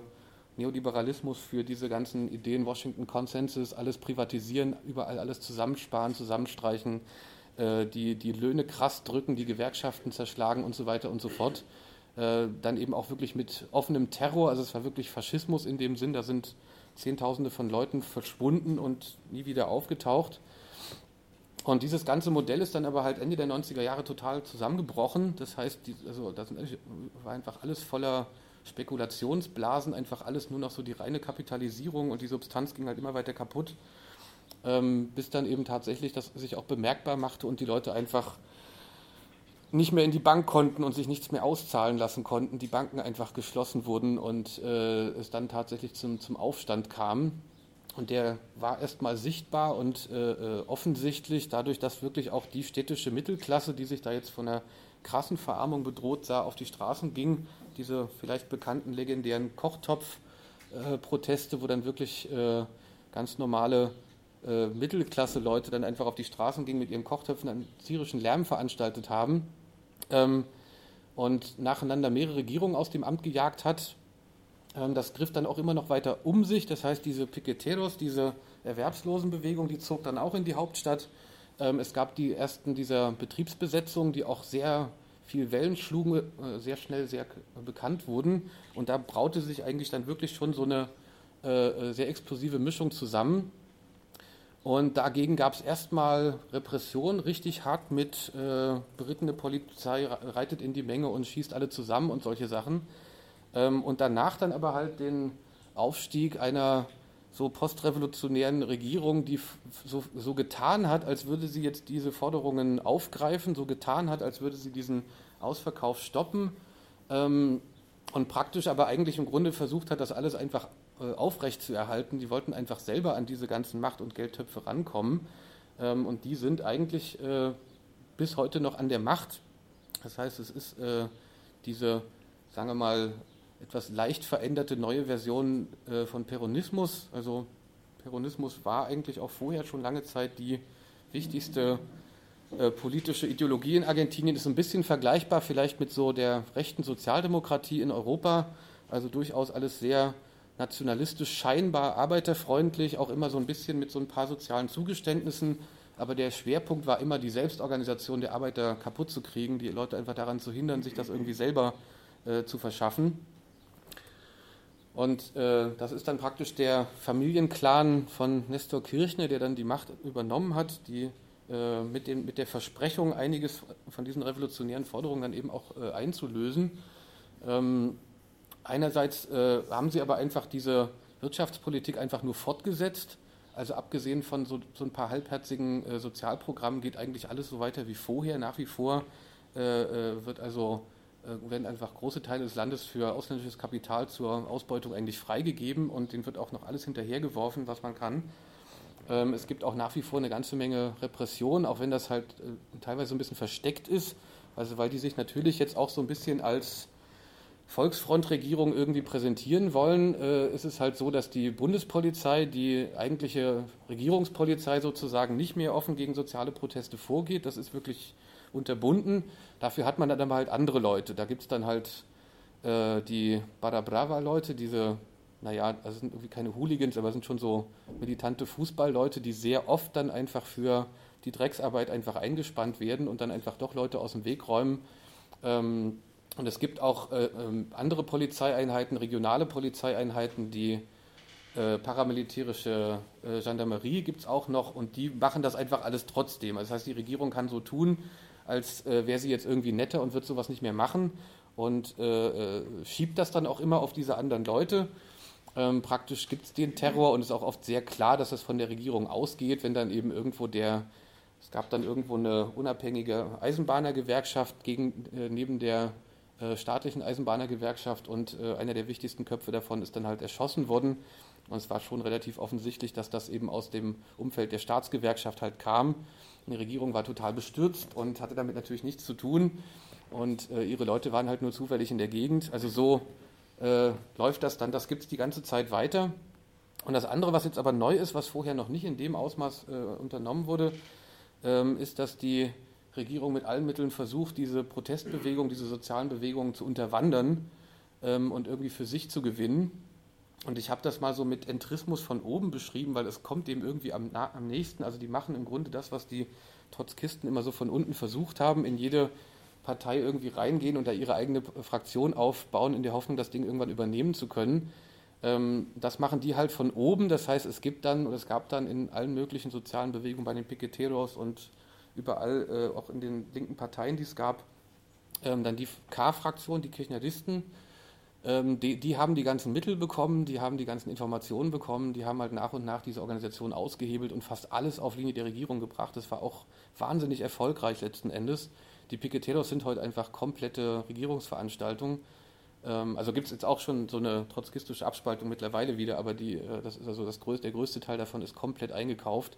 Neoliberalismus, für diese ganzen Ideen, Washington Consensus, alles privatisieren, überall alles zusammensparen, zusammenstreichen, die Löhne krass drücken, die Gewerkschaften zerschlagen und so weiter und so fort. Dann eben auch wirklich mit offenem Terror, also es war wirklich Faschismus in dem Sinn, da sind Zehntausende von Leuten verschwunden und nie wieder aufgetaucht. Und dieses ganze Modell ist dann aber halt Ende der 90er Jahre total zusammengebrochen. Das heißt, war einfach alles voller Spekulationsblasen, einfach alles nur noch so die reine Kapitalisierung und die Substanz ging halt immer weiter kaputt, bis dann eben tatsächlich das sich auch bemerkbar machte und die Leute einfach nicht mehr in die Bank konnten und sich nichts mehr auszahlen lassen konnten, die Banken einfach geschlossen wurden und es dann tatsächlich zum Aufstand kam. Und der war erstmal sichtbar und offensichtlich dadurch, dass wirklich auch die städtische Mittelklasse, die sich da jetzt von einer krassen Verarmung bedroht sah, auf die Straßen ging. Diese vielleicht bekannten legendären Kochtopf-Proteste, wo dann wirklich ganz normale Mittelklasse-Leute dann einfach auf die Straßen gingen mit ihren Kochtöpfen, einen tierischen Lärm veranstaltet haben und nacheinander mehrere Regierungen aus dem Amt gejagt hat. Das griff dann auch immer noch weiter um sich, das heißt, diese Piqueteros, diese Erwerbslosenbewegung, die zog dann auch in die Hauptstadt. Es gab die ersten dieser Betriebsbesetzungen, die auch sehr viel Wellen schlugen, sehr schnell sehr bekannt wurden. Und da braute sich eigentlich dann wirklich schon so eine sehr explosive Mischung zusammen. Und dagegen gab es erstmal Repression, richtig hart mit berittene Polizei reitet in die Menge und schießt alle zusammen und solche Sachen. Und danach dann aber halt den Aufstieg einer so postrevolutionären Regierung, die so getan hat, als würde sie jetzt diese Forderungen aufgreifen, so getan hat, als würde sie diesen Ausverkauf stoppen und praktisch aber eigentlich im Grunde versucht hat, das alles einfach aufrecht zu erhalten. Die wollten einfach selber an diese ganzen Macht- und Geldtöpfe rankommen und die sind eigentlich bis heute noch an der Macht. Das heißt, es ist diese, sagen wir mal, etwas leicht veränderte neue Version von Peronismus. Also Peronismus war eigentlich auch vorher schon lange Zeit die wichtigste politische Ideologie in Argentinien. Ist ein bisschen vergleichbar vielleicht mit so der rechten Sozialdemokratie in Europa. Also durchaus alles sehr nationalistisch, scheinbar arbeiterfreundlich, auch immer so ein bisschen mit so ein paar sozialen Zugeständnissen. Aber der Schwerpunkt war immer die Selbstorganisation der Arbeiter kaputt zu kriegen, die Leute einfach daran zu hindern, sich das irgendwie selber zu verschaffen. Und das ist dann praktisch der Familienclan von Néstor Kirchner, der dann die Macht übernommen hat, die mit der Versprechung, einiges von diesen revolutionären Forderungen dann eben auch einzulösen. Einerseits haben sie aber einfach diese Wirtschaftspolitik einfach nur fortgesetzt. Also abgesehen von so ein paar halbherzigen Sozialprogrammen geht eigentlich alles so weiter wie vorher. Nach wie vor werden einfach große Teile des Landes für ausländisches Kapital zur Ausbeutung eigentlich freigegeben und denen wird auch noch alles hinterhergeworfen, was man kann. Es gibt auch nach wie vor eine ganze Menge Repression, auch wenn das halt teilweise ein bisschen versteckt ist, also weil die sich natürlich jetzt auch so ein bisschen als Volksfrontregierung irgendwie präsentieren wollen, ist es halt so, dass die Bundespolizei, die eigentliche Regierungspolizei sozusagen, nicht mehr offen gegen soziale Proteste vorgeht. Das ist wirklich unterbunden. Dafür hat man dann aber halt andere Leute. Da gibt es dann halt die Barra Brava-Leute, diese, also sind irgendwie keine Hooligans, aber sind schon so militante Fußballleute, die sehr oft dann einfach für die Drecksarbeit einfach eingespannt werden und dann einfach doch Leute aus dem Weg räumen. Und es gibt auch andere Polizeieinheiten, regionale Polizeieinheiten, die paramilitärische Gendarmerie gibt es auch noch und die machen das einfach alles trotzdem. Also das heißt, die Regierung kann so tun, als wäre sie jetzt irgendwie netter und wird sowas nicht mehr machen und schiebt das dann auch immer auf diese anderen Leute. Praktisch gibt es den Terror und es ist auch oft sehr klar, dass das von der Regierung ausgeht, wenn dann eben irgendwo es gab dann irgendwo eine unabhängige Eisenbahnergewerkschaft neben der staatlichen Eisenbahnergewerkschaft und einer der wichtigsten Köpfe davon ist dann halt erschossen worden. Und es war schon relativ offensichtlich, dass das eben aus dem Umfeld der Staatsgewerkschaft halt kam. Und die Regierung war total bestürzt und hatte damit natürlich nichts zu tun. Und ihre Leute waren halt nur zufällig in der Gegend. Also so läuft das dann, das gibt es die ganze Zeit weiter. Und das andere, was jetzt aber neu ist, was vorher noch nicht in dem Ausmaß unternommen wurde, ist, dass die Regierung mit allen Mitteln versucht, diese Protestbewegung, diese sozialen Bewegungen zu unterwandern und irgendwie für sich zu gewinnen. Und ich habe das mal so mit Entrismus von oben beschrieben, weil es kommt dem irgendwie am nächsten. Also die machen im Grunde das, was die Trotzkisten immer so von unten versucht haben, in jede Partei irgendwie reingehen und da ihre eigene Fraktion aufbauen, in der Hoffnung, das Ding irgendwann übernehmen zu können. Das machen die halt von oben. Das heißt, es gab dann in allen möglichen sozialen Bewegungen, bei den Piqueteros und überall, auch in den linken Parteien, die es gab, dann die K-Fraktion, die Kirchneristen, die haben die ganzen Mittel bekommen, die haben die ganzen Informationen bekommen, die haben halt nach und nach diese Organisation ausgehebelt und fast alles auf Linie der Regierung gebracht. Das war auch wahnsinnig erfolgreich letzten Endes. Die Piqueteros sind heute einfach komplette Regierungsveranstaltungen. Also gibt es jetzt auch schon so eine trotzkistische Abspaltung mittlerweile wieder, aber das ist also der größte Teil davon ist komplett eingekauft.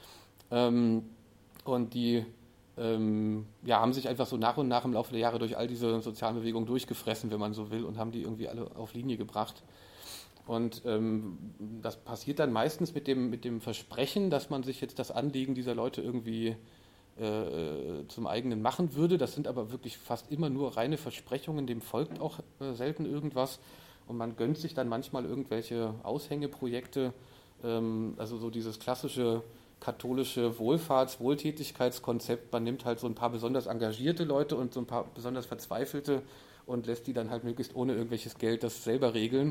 Und die haben sich einfach so nach und nach im Laufe der Jahre durch all diese sozialen Bewegungen durchgefressen, wenn man so will, und haben die irgendwie alle auf Linie gebracht. Und das passiert dann meistens mit dem Versprechen, dass man sich jetzt das Anliegen dieser Leute irgendwie zum eigenen machen würde. Das sind aber wirklich fast immer nur reine Versprechungen, dem folgt auch selten irgendwas. Und man gönnt sich dann manchmal irgendwelche Aushängeprojekte, also so dieses klassische katholische Wohltätigkeitskonzept. Man nimmt halt so ein paar besonders engagierte Leute und so ein paar besonders Verzweifelte und lässt die dann halt möglichst ohne irgendwelches Geld das selber regeln.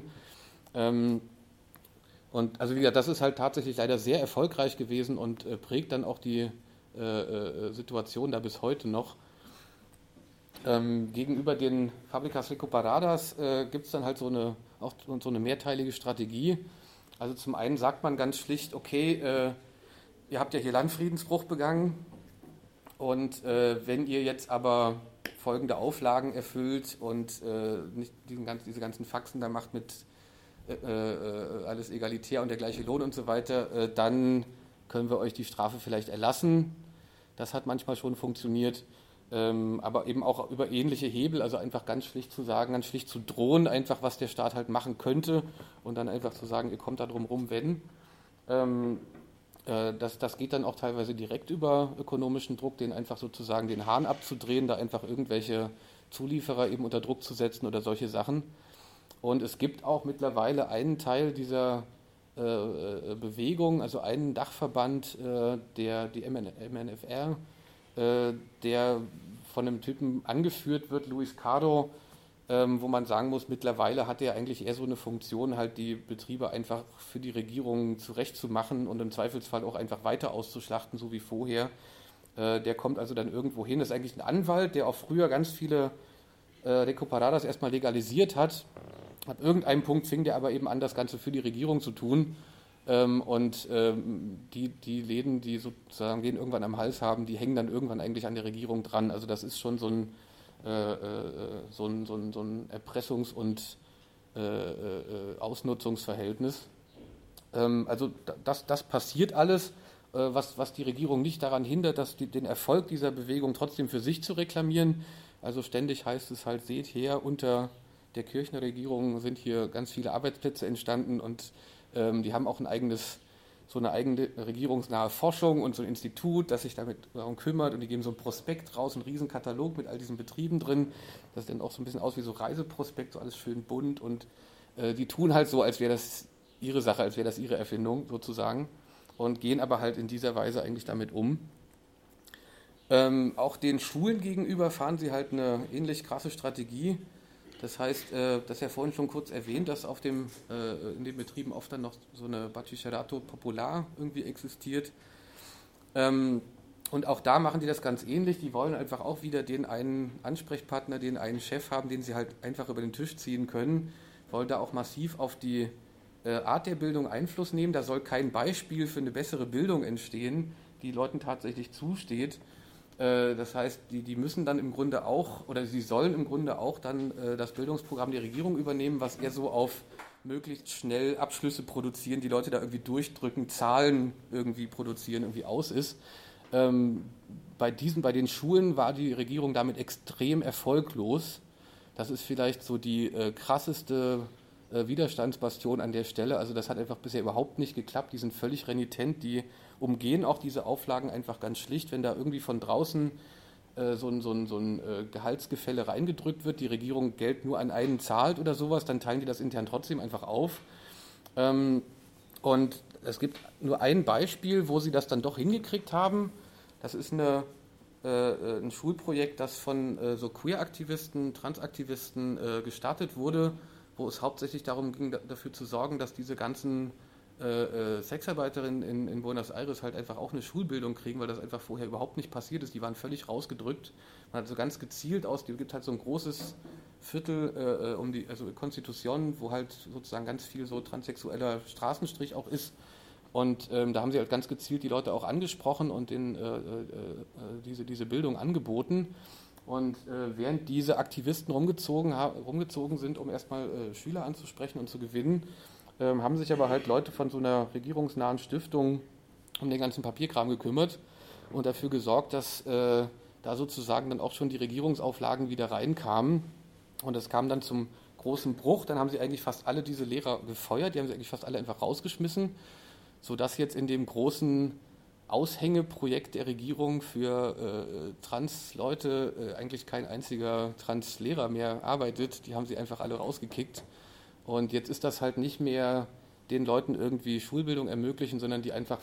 Und also wie gesagt, das ist halt tatsächlich leider sehr erfolgreich gewesen und prägt dann auch die Situation da bis heute noch. Gegenüber den Fábricas Recuperadas gibt es dann halt so eine mehrteilige Strategie. Also zum einen sagt man ganz schlicht, okay, ihr habt ja hier Landfriedensbruch begangen und wenn ihr jetzt aber folgende Auflagen erfüllt und nicht diese ganzen Faxen da macht mit alles egalitär und der gleiche Lohn und so weiter, dann können wir euch die Strafe vielleicht erlassen. Das hat manchmal schon funktioniert, aber eben auch über ähnliche Hebel, also einfach ganz schlicht zu sagen, ganz schlicht zu drohen, einfach was der Staat halt machen könnte und dann einfach zu sagen, ihr kommt da drum rum, wenn. Das geht dann auch teilweise direkt über ökonomischen Druck, den einfach sozusagen den Hahn abzudrehen, da einfach irgendwelche Zulieferer eben unter Druck zu setzen oder solche Sachen. Und es gibt auch mittlerweile einen Teil dieser Bewegung, also einen Dachverband, die MNFR, der von einem Typen angeführt wird, Luis Caro, wo man sagen muss, mittlerweile hat er eigentlich eher so eine Funktion, halt die Betriebe einfach für die Regierung zurechtzumachen und im Zweifelsfall auch einfach weiter auszuschlachten, so wie vorher. Der kommt also dann irgendwo hin, das ist eigentlich ein Anwalt, der auch früher ganz viele Recuperadas erstmal legalisiert hat. Ab irgendeinem Punkt fing der aber eben an, das Ganze für die Regierung zu tun. Die Läden, die sozusagen den irgendwann am Hals haben, die hängen dann irgendwann eigentlich an der Regierung dran. Also das ist schon so ein Erpressungs- und Ausnutzungsverhältnis. Also das passiert alles, was die Regierung nicht daran hindert, den Erfolg dieser Bewegung trotzdem für sich zu reklamieren. Also ständig heißt es halt, seht her, unter der Kirchner Regierung sind hier ganz viele Arbeitsplätze entstanden und die haben auch so eine eigene regierungsnahe Forschung und so ein Institut, das sich darum kümmert und die geben so ein Prospekt raus, einen riesen Katalog mit all diesen Betrieben drin. Das sieht dann auch so ein bisschen aus wie so Reiseprospekt, so alles schön bunt und die tun halt so, als wäre das ihre Sache, als wäre das ihre Erfindung sozusagen und gehen aber halt in dieser Weise eigentlich damit um. Auch den Schulen gegenüber fahren sie halt eine ähnlich krasse Strategie. Das heißt, das ist ja vorhin schon kurz erwähnt, dass in den Betrieben oft dann noch so eine Bachillerato Popular irgendwie existiert. Und auch da machen die das ganz ähnlich. Die wollen einfach auch wieder den einen Ansprechpartner, den einen Chef haben, den sie halt einfach über den Tisch ziehen können. Wollen da auch massiv auf die Art der Bildung Einfluss nehmen. Da soll kein Beispiel für eine bessere Bildung entstehen, die Leuten tatsächlich zusteht. Das heißt, die müssen dann im Grunde auch, oder sie sollen im Grunde auch dann das Bildungsprogramm der Regierung übernehmen, was eher so auf möglichst schnell Abschlüsse produzieren, die Leute da irgendwie durchdrücken, Zahlen irgendwie produzieren, irgendwie aus ist. Bei den Schulen war die Regierung damit extrem erfolglos. Das ist vielleicht so die krasseste Widerstandsbastion an der Stelle. Also das hat einfach bisher überhaupt nicht geklappt. Die sind völlig renitent, die umgehen auch diese Auflagen einfach ganz schlicht. Wenn da irgendwie von draußen so ein Gehaltsgefälle reingedrückt wird, die Regierung Geld nur an einen zahlt oder sowas, dann teilen die das intern trotzdem einfach auf. Und es gibt nur ein Beispiel, wo sie das dann doch hingekriegt haben. Das ist ein Schulprojekt, das von so Queer-Aktivisten, Transaktivisten gestartet wurde, wo es hauptsächlich darum ging, dafür zu sorgen, dass diese ganzen Sexarbeiterinnen in Buenos Aires halt einfach auch eine Schulbildung kriegen, weil das einfach vorher überhaupt nicht passiert ist. Die waren völlig rausgedrückt. Man hat so ganz gezielt es gibt halt so ein großes Viertel also Constitución, wo halt sozusagen ganz viel so transsexueller Straßenstrich auch ist. Und da haben sie halt ganz gezielt die Leute auch angesprochen und denen diese Bildung angeboten. Und während diese Aktivisten rumgezogen sind, um erstmal Schüler anzusprechen und zu gewinnen, haben sich aber halt Leute von so einer regierungsnahen Stiftung um den ganzen Papierkram gekümmert und dafür gesorgt, dass da sozusagen dann auch schon die Regierungsauflagen wieder reinkamen. Und es kam dann zum großen Bruch. Dann haben sie eigentlich fast alle diese Lehrer gefeuert, die haben sie eigentlich fast alle einfach rausgeschmissen, sodass jetzt in dem großen Aushängeprojekt der Regierung für Trans-Leute eigentlich kein einziger Trans-Lehrer mehr arbeitet. Die haben sie einfach alle rausgekickt. Und jetzt ist das halt nicht mehr den Leuten irgendwie Schulbildung ermöglichen, sondern die einfach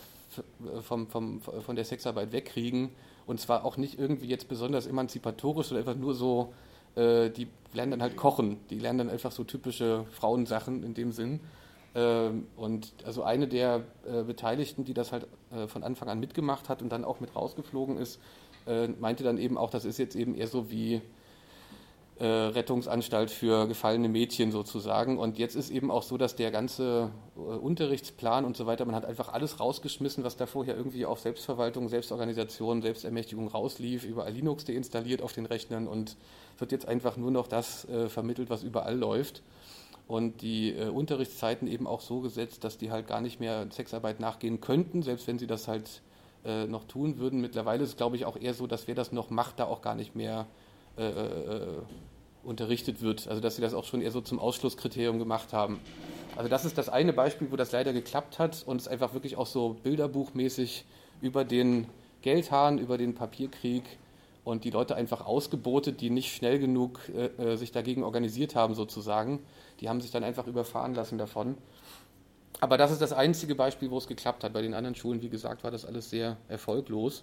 von der Sexarbeit wegkriegen. Und zwar auch nicht irgendwie jetzt besonders emanzipatorisch, sondern einfach nur so, die lernen dann halt kochen. Die lernen dann einfach so typische Frauensachen in dem Sinn. Und also eine der Beteiligten, die das halt von Anfang an mitgemacht hat und dann auch mit rausgeflogen ist, meinte dann eben auch, das ist jetzt eben eher so wie Rettungsanstalt für gefallene Mädchen sozusagen. Und jetzt ist eben auch so, dass der ganze Unterrichtsplan und so weiter, man hat einfach alles rausgeschmissen, was da vorher irgendwie auf Selbstverwaltung, Selbstorganisation, Selbstermächtigung rauslief, überall Linux deinstalliert auf den Rechnern und wird jetzt einfach nur noch das vermittelt, was überall läuft. Und die Unterrichtszeiten eben auch so gesetzt, dass die halt gar nicht mehr Sexarbeit nachgehen könnten, selbst wenn sie das halt noch tun würden. Mittlerweile ist es, glaube ich, auch eher so, dass wer das noch macht, da auch gar nicht mehr unterrichtet wird. Also dass sie das auch schon eher so zum Ausschlusskriterium gemacht haben. Also das ist das eine Beispiel, wo das leider geklappt hat und es einfach wirklich auch so bilderbuchmäßig über den Geldhahn, über den Papierkrieg und die Leute einfach ausgebotet, die nicht schnell genug sich dagegen organisiert haben sozusagen. Die haben sich dann einfach überfahren lassen davon. Aber das ist das einzige Beispiel, wo es geklappt hat. Bei den anderen Schulen, wie gesagt, war das alles sehr erfolglos.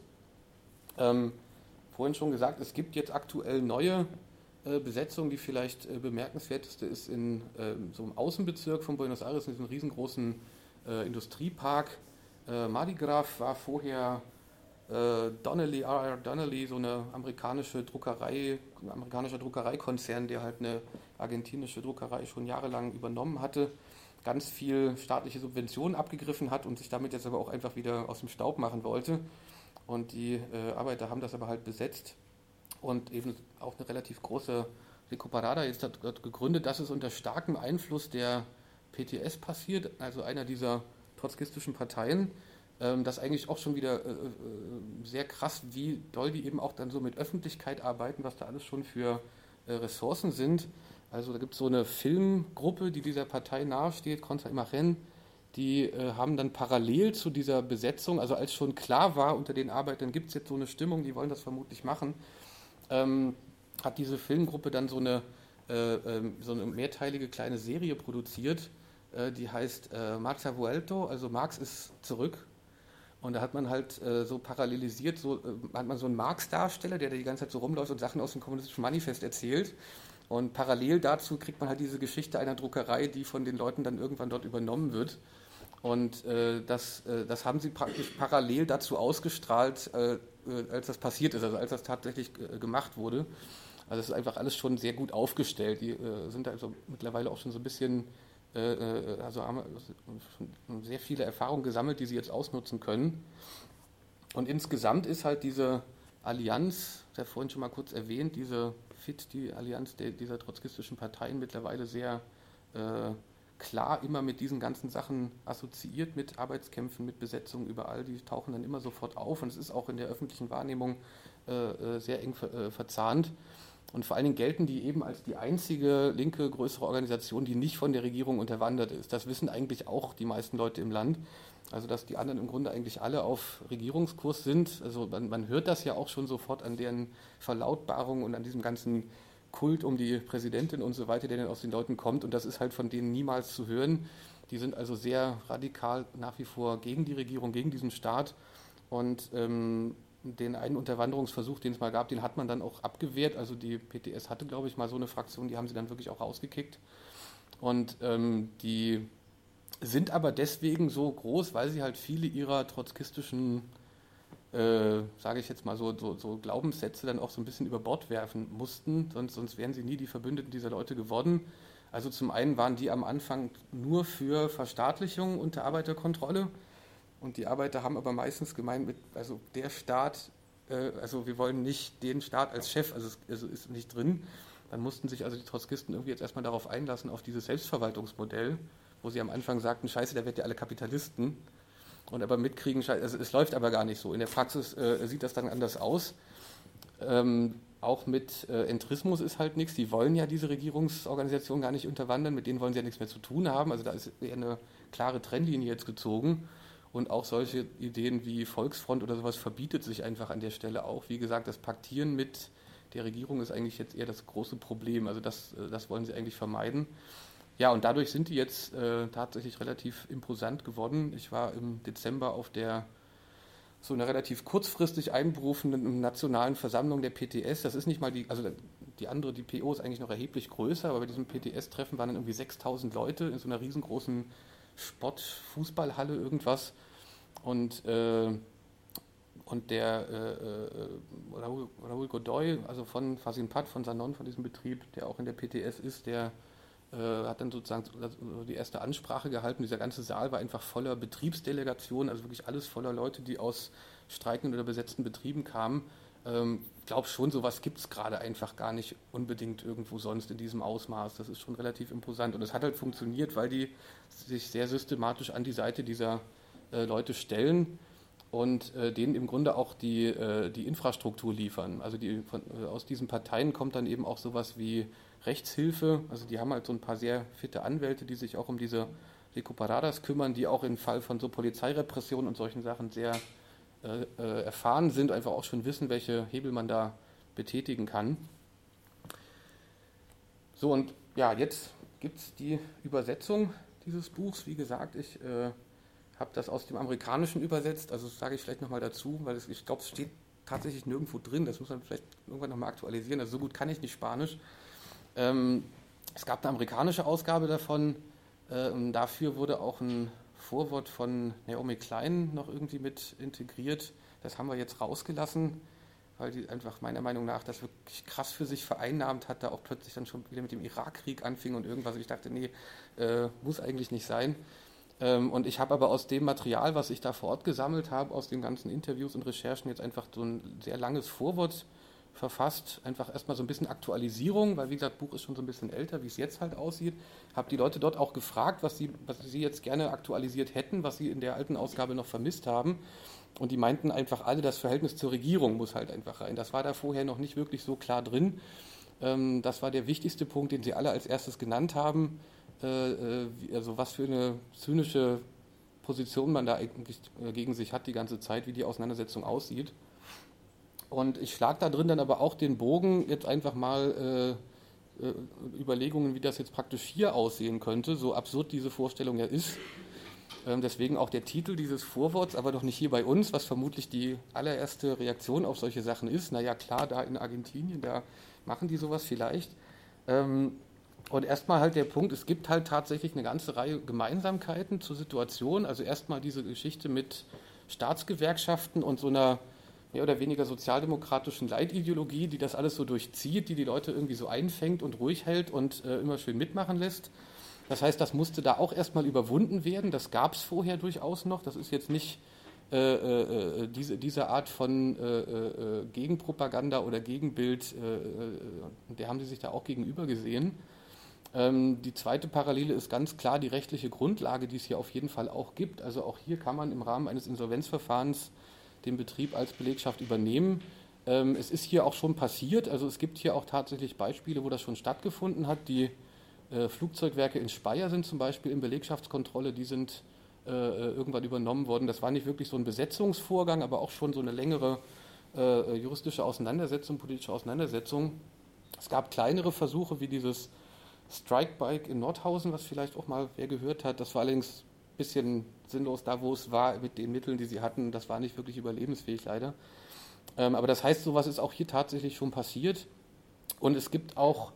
Vorhin schon gesagt, es gibt jetzt aktuell neue Besetzung, die vielleicht bemerkenswerteste ist in so einem Außenbezirk von Buenos Aires, in diesem riesengroßen Industriepark. Mardi Gras war vorher Donnelly, so eine amerikanischer Druckereikonzern, der halt eine argentinische Druckerei schon jahrelang übernommen hatte, ganz viel staatliche Subventionen abgegriffen hat und sich damit jetzt aber auch einfach wieder aus dem Staub machen wollte. Und die Arbeiter haben das aber halt besetzt und eben auch eine relativ große Recuperada jetzt dort gegründet. Das ist unter starkem Einfluss der PTS passiert, also einer dieser trotzkistischen Parteien. Das ist eigentlich auch schon wieder sehr krass, wie doll die eben auch dann so mit Öffentlichkeit arbeiten, was da alles schon für Ressourcen sind. Also da gibt es so eine Filmgruppe, die dieser Partei nahesteht, Contra Imagen, die haben dann parallel zu dieser Besetzung, also als schon klar war unter den Arbeitern, gibt es jetzt so eine Stimmung, die wollen das vermutlich machen, hat diese Filmgruppe dann so eine mehrteilige kleine Serie produziert, die heißt Marx ha vuelto, also Marx ist zurück. Und da hat man halt so parallelisiert, hat man so einen Marx-Darsteller, der die ganze Zeit so rumläuft und Sachen aus dem Kommunistischen Manifest erzählt. Und parallel dazu kriegt man halt diese Geschichte einer Druckerei, die von den Leuten dann irgendwann dort übernommen wird. Und das haben sie praktisch parallel dazu ausgestrahlt, als das passiert ist, also als das tatsächlich gemacht wurde. Also es ist einfach alles schon sehr gut aufgestellt. Die sind also mittlerweile auch schon so ein bisschen, also haben schon sehr viele Erfahrungen gesammelt, die sie jetzt ausnutzen können. Und insgesamt ist halt diese Allianz, ich habe vorhin schon mal kurz erwähnt, die Allianz dieser trotzkistischen Parteien mittlerweile sehr klar immer mit diesen ganzen Sachen assoziiert, mit Arbeitskämpfen, mit Besetzungen überall, die tauchen dann immer sofort auf und es ist auch in der öffentlichen Wahrnehmung sehr eng verzahnt. Und vor allen Dingen gelten die eben als die einzige linke größere Organisation, die nicht von der Regierung unterwandert ist. Das wissen eigentlich auch die meisten Leute im Land. Also dass die anderen im Grunde eigentlich alle auf Regierungskurs sind. Also man hört das ja auch schon sofort an deren Verlautbarung und an diesem ganzen Kult um die Präsidentin und so weiter, der dann aus den Leuten kommt, und das ist halt von denen niemals zu hören. Die sind also sehr radikal nach wie vor gegen die Regierung, gegen diesen Staat, und den einen Unterwanderungsversuch, den es mal gab, den hat man dann auch abgewehrt. Also die PTS hatte, glaube ich, mal so eine Fraktion, die haben sie dann wirklich auch rausgekickt. Und die sind aber deswegen so groß, weil sie halt viele ihrer trotzkistischen, sage ich jetzt mal so Glaubenssätze dann auch so ein bisschen über Bord werfen mussten, sonst wären sie nie die Verbündeten dieser Leute geworden. Also zum einen waren die am Anfang nur für Verstaatlichung unter Arbeiterkontrolle. Und die Arbeiter haben aber meistens gemeint mit, also der Staat, also wir wollen nicht den Staat als Chef, also ist nicht drin. Dann mussten sich also die Trotzkisten irgendwie jetzt erstmal darauf einlassen, auf dieses Selbstverwaltungsmodell, wo sie am Anfang sagten, scheiße, da werdet ihr alle Kapitalisten. Und aber mitkriegen, also es läuft aber gar nicht so. In der Praxis sieht das dann anders aus. Auch mit Entrismus ist halt nichts. Die wollen ja diese Regierungsorganisation gar nicht unterwandern, mit denen wollen sie ja nichts mehr zu tun haben. Also da ist eher eine klare Trennlinie jetzt gezogen. Und auch solche Ideen wie Volksfront oder sowas verbietet sich einfach an der Stelle auch. Wie gesagt, das Paktieren mit der Regierung ist eigentlich jetzt eher das große Problem. Also das wollen sie eigentlich vermeiden. Ja, und dadurch sind die jetzt tatsächlich relativ imposant geworden. Ich war im Dezember auf so einer relativ kurzfristig einberufenen nationalen Versammlung der PTS. Das ist nicht mal die PO ist eigentlich noch erheblich größer, aber bei diesem PTS-Treffen waren dann irgendwie 6.000 Leute in so einer riesengroßen Sport-Fußballhalle irgendwas. Und der Raoul Godoy, also von Fasinpat, von Sanon, von diesem Betrieb, der auch in der PTS ist, der hat dann sozusagen die erste Ansprache gehalten. Dieser ganze Saal war einfach voller Betriebsdelegationen, also wirklich alles voller Leute, die aus streikenden oder besetzten Betrieben kamen. Ich glaube schon, sowas gibt es gerade einfach gar nicht unbedingt irgendwo sonst in diesem Ausmaß. Das ist schon relativ imposant. Und es hat halt funktioniert, weil die sich sehr systematisch an die Seite dieser Leute stellen und denen im Grunde auch die Infrastruktur liefern. Also aus diesen Parteien kommt dann eben auch sowas wie Rechtshilfe. Also die haben halt so ein paar sehr fitte Anwälte, die sich auch um diese Recuperadas kümmern, die auch im Fall von so Polizeirepressionen und solchen Sachen sehr erfahren sind, einfach auch schon wissen, welche Hebel man da betätigen kann. So, und ja, jetzt gibt es die Übersetzung dieses Buchs. Wie gesagt, ich habe das aus dem Amerikanischen übersetzt, also das sage ich vielleicht nochmal dazu, weil ich glaube, es steht tatsächlich nirgendwo drin, das muss man vielleicht irgendwann nochmal aktualisieren, also so gut kann ich nicht Spanisch. Es gab eine amerikanische Ausgabe davon, dafür wurde auch ein Vorwort von Naomi Klein noch irgendwie mit integriert. Das haben wir jetzt rausgelassen, weil die einfach meiner Meinung nach das wirklich krass für sich vereinnahmt hat, da auch plötzlich dann schon wieder mit dem Irakkrieg anfing und irgendwas. Und ich dachte, nee, muss eigentlich nicht sein. Und ich habe aber aus dem Material, was ich da vor Ort gesammelt habe, aus den ganzen Interviews und Recherchen jetzt einfach so ein sehr langes Vorwort verfasst, einfach erstmal so ein bisschen Aktualisierung, weil wie gesagt, das Buch ist schon so ein bisschen älter, wie es jetzt halt aussieht. Habe die Leute dort auch gefragt, was sie jetzt gerne aktualisiert hätten, was sie in der alten Ausgabe noch vermisst haben. Und die meinten einfach alle, das Verhältnis zur Regierung muss halt einfach rein. Das war da vorher noch nicht wirklich so klar drin. Das war der wichtigste Punkt, den sie alle als erstes genannt haben. Also was für eine zynische Position man da eigentlich gegen sich hat die ganze Zeit, wie die Auseinandersetzung aussieht. Und ich schlage da drin dann aber auch den Bogen, jetzt einfach mal Überlegungen, wie das jetzt praktisch hier aussehen könnte, so absurd diese Vorstellung ja ist. Deswegen auch der Titel dieses Vorworts, aber doch nicht hier bei uns, was vermutlich die allererste Reaktion auf solche Sachen ist. Naja, klar, da in Argentinien, da machen die sowas vielleicht. Und erstmal halt der Punkt, es gibt halt tatsächlich eine ganze Reihe Gemeinsamkeiten zur Situation. Also erstmal diese Geschichte mit Staatsgewerkschaften und so einer mehr oder weniger sozialdemokratischen Leitideologie, die das alles so durchzieht, die Leute irgendwie so einfängt und ruhig hält und immer schön mitmachen lässt. Das heißt, das musste da auch erstmal überwunden werden. Das gab es vorher durchaus noch. Das ist jetzt nicht diese Art von Gegenpropaganda oder Gegenbild, der haben sie sich da auch gegenüber gesehen. Die zweite Parallele ist ganz klar die rechtliche Grundlage, die es hier auf jeden Fall auch gibt. Also auch hier kann man im Rahmen eines Insolvenzverfahrens den Betrieb als Belegschaft übernehmen. Es ist hier auch schon passiert, also es gibt hier auch tatsächlich Beispiele, wo das schon stattgefunden hat. Die Flugzeugwerke in Speyer sind zum Beispiel in Belegschaftskontrolle, die sind irgendwann übernommen worden. Das war nicht wirklich so ein Besetzungsvorgang, aber auch schon so eine längere juristische Auseinandersetzung, politische Auseinandersetzung. Es gab kleinere Versuche wie dieses Strikebike in Nordhausen, was vielleicht auch mal wer gehört hat. Das war allerdings ein bisschen sinnlos da, wo es war, mit den Mitteln, die sie hatten. Das war nicht wirklich überlebensfähig, leider. Aber das heißt, sowas ist auch hier tatsächlich schon passiert. Und es gibt auch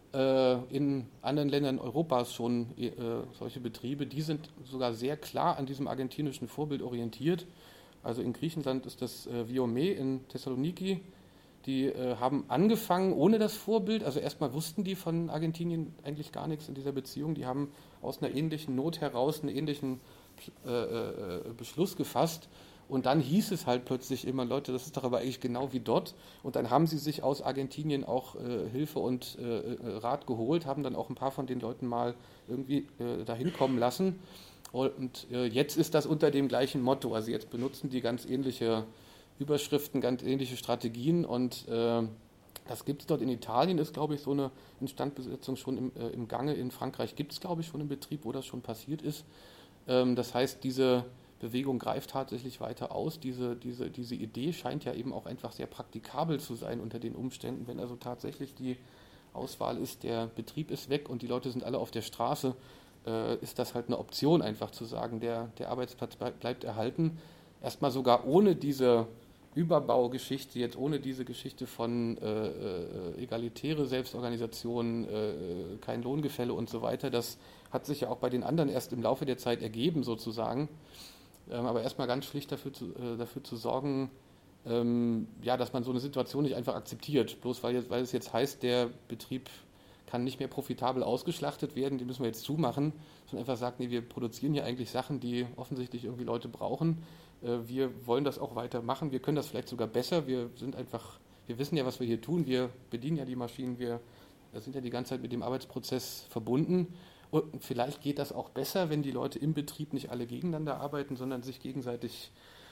in anderen Ländern Europas schon solche Betriebe. Die sind sogar sehr klar an diesem argentinischen Vorbild orientiert. Also in Griechenland ist das Viome in Thessaloniki. Die haben angefangen ohne das Vorbild. Also erstmal wussten die von Argentinien eigentlich gar nichts in dieser Beziehung. Die haben aus einer ähnlichen Not heraus einen ähnlichen Beschluss gefasst. Und dann hieß es halt plötzlich immer, Leute, das ist doch aber eigentlich genau wie dort. Und dann haben sie sich aus Argentinien auch Hilfe und Rat geholt, haben dann auch ein paar von den Leuten mal irgendwie dahin kommen lassen. Und jetzt ist das unter dem gleichen Motto. Also jetzt benutzen die ganz ähnliche Überschriften, ganz ähnliche Strategien. Und das gibt es dort in Italien, ist, glaube ich, so eine Instandbesetzung schon im Gange. In Frankreich gibt es, glaube ich, schon einen Betrieb, wo das schon passiert ist. Das heißt, diese Bewegung greift tatsächlich weiter aus. Diese Idee scheint ja eben auch einfach sehr praktikabel zu sein unter den Umständen. Wenn also tatsächlich die Auswahl ist, der Betrieb ist weg und die Leute sind alle auf der Straße, ist das halt eine Option, einfach zu sagen, der Arbeitsplatz bleibt erhalten. Erstmal sogar ohne diese Überbaugeschichte, jetzt ohne diese Geschichte von egalitäre Selbstorganisation, kein Lohngefälle und so weiter. Das hat sich ja auch bei den anderen erst im Laufe der Zeit ergeben sozusagen. Aber erstmal ganz schlicht dafür zu sorgen, dass man so eine Situation nicht einfach akzeptiert, bloß weil es jetzt heißt, der Betrieb kann nicht mehr profitabel ausgeschlachtet werden, die müssen wir jetzt zumachen, sondern einfach sagt, nee, wir produzieren hier eigentlich Sachen, die offensichtlich irgendwie Leute brauchen, wir wollen das auch weitermachen, wir können das vielleicht sogar besser, wir wissen ja, was wir hier tun, wir bedienen ja die Maschinen, wir sind ja die ganze Zeit mit dem Arbeitsprozess verbunden. Und vielleicht geht das auch besser, wenn die Leute im Betrieb nicht alle gegeneinander arbeiten, sondern sich gegenseitig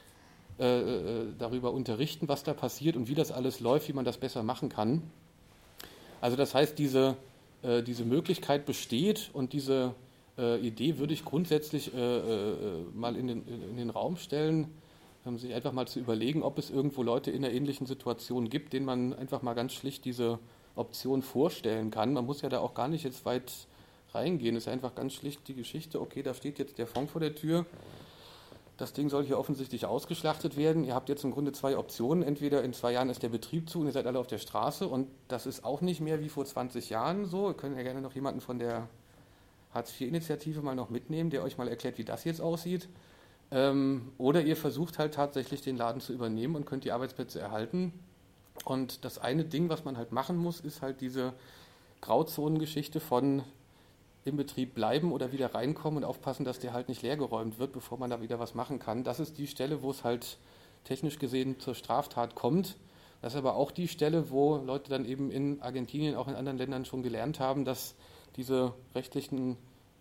darüber unterrichten, was da passiert und wie das alles läuft, wie man das besser machen kann. Also das heißt, diese Möglichkeit besteht und diese Idee würde ich grundsätzlich mal in den Raum stellen, sich einfach mal zu überlegen, ob es irgendwo Leute in einer ähnlichen Situation gibt, denen man einfach mal ganz schlicht diese Option vorstellen kann. Man muss ja da auch gar nicht jetzt weit reingehen. Es ist einfach ganz schlicht die Geschichte, okay, da steht jetzt der Fonds vor der Tür, das Ding soll hier offensichtlich ausgeschlachtet werden. Ihr habt jetzt im Grunde zwei Optionen. Entweder in 2 Jahren ist der Betrieb zu und ihr seid alle auf der Straße und das ist auch nicht mehr wie vor 20 Jahren so. Wir können ja gerne noch jemanden von der Hartz-IV-Initiative mal noch mitnehmen, der euch mal erklärt, wie das jetzt aussieht. Oder ihr versucht halt tatsächlich den Laden zu übernehmen und könnt die Arbeitsplätze erhalten. Und das eine Ding, was man halt machen muss, ist halt diese Grauzonengeschichte von im Betrieb bleiben oder wieder reinkommen und aufpassen, dass der halt nicht leergeräumt wird, bevor man da wieder was machen kann. Das ist die Stelle, wo es halt technisch gesehen zur Straftat kommt. Das ist aber auch die Stelle, wo Leute dann eben in Argentinien, auch in anderen Ländern schon gelernt haben, dass diese rechtlichen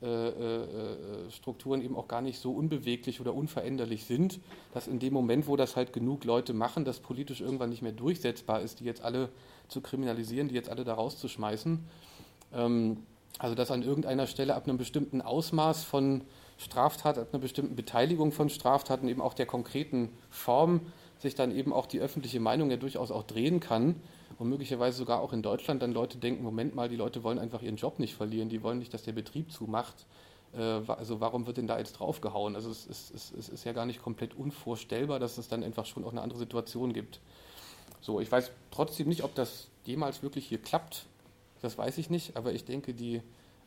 Strukturen eben auch gar nicht so unbeweglich oder unveränderlich sind, dass in dem Moment, wo das halt genug Leute machen, das politisch irgendwann nicht mehr durchsetzbar ist, die jetzt alle zu kriminalisieren, die jetzt alle da rauszuschmeißen. Also dass an irgendeiner Stelle ab einem bestimmten Ausmaß von Straftat, ab einer bestimmten Beteiligung von Straftaten, eben auch der konkreten Form, sich dann eben auch die öffentliche Meinung ja durchaus auch drehen kann und möglicherweise sogar auch in Deutschland dann Leute denken, Moment mal, die Leute wollen einfach ihren Job nicht verlieren, die wollen nicht, dass der Betrieb zumacht. Also warum wird denn da jetzt draufgehauen? Also es ist ja gar nicht komplett unvorstellbar, dass es dann einfach schon auch eine andere Situation gibt. So, ich weiß trotzdem nicht, ob das jemals wirklich hier klappt. Das weiß ich nicht, aber ich denke, die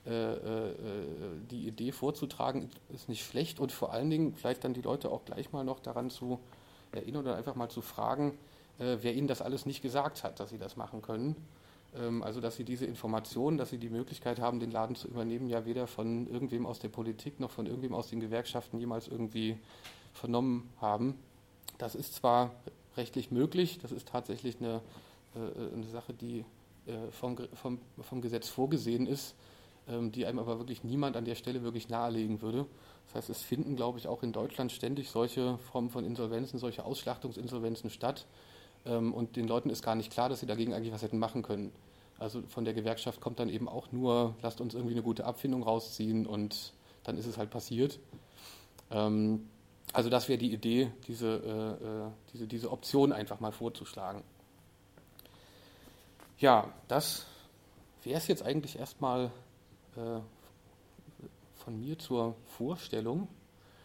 Idee vorzutragen ist nicht schlecht und vor allen Dingen vielleicht dann die Leute auch gleich mal noch daran zu erinnern oder einfach mal zu fragen, wer ihnen das alles nicht gesagt hat, dass sie das machen können. Also dass sie diese Informationen, dass sie die Möglichkeit haben, den Laden zu übernehmen, ja weder von irgendwem aus der Politik noch von irgendwem aus den Gewerkschaften jemals irgendwie vernommen haben. Das ist zwar rechtlich möglich, das ist tatsächlich eine Sache, die vom Gesetz vorgesehen ist, die einem aber wirklich niemand an der Stelle wirklich nahelegen würde. Das heißt, es finden, glaube ich, auch in Deutschland ständig solche Formen von Insolvenzen, solche Ausschlachtungsinsolvenzen statt. Und den Leuten ist gar nicht klar, dass sie dagegen eigentlich was hätten machen können. Also von der Gewerkschaft kommt dann eben auch nur, lasst uns irgendwie eine gute Abfindung rausziehen und dann ist es halt passiert. Also das wäre die Idee, diese Option einfach mal vorzuschlagen. Ja, das wäre es jetzt eigentlich erstmal von mir zur Vorstellung.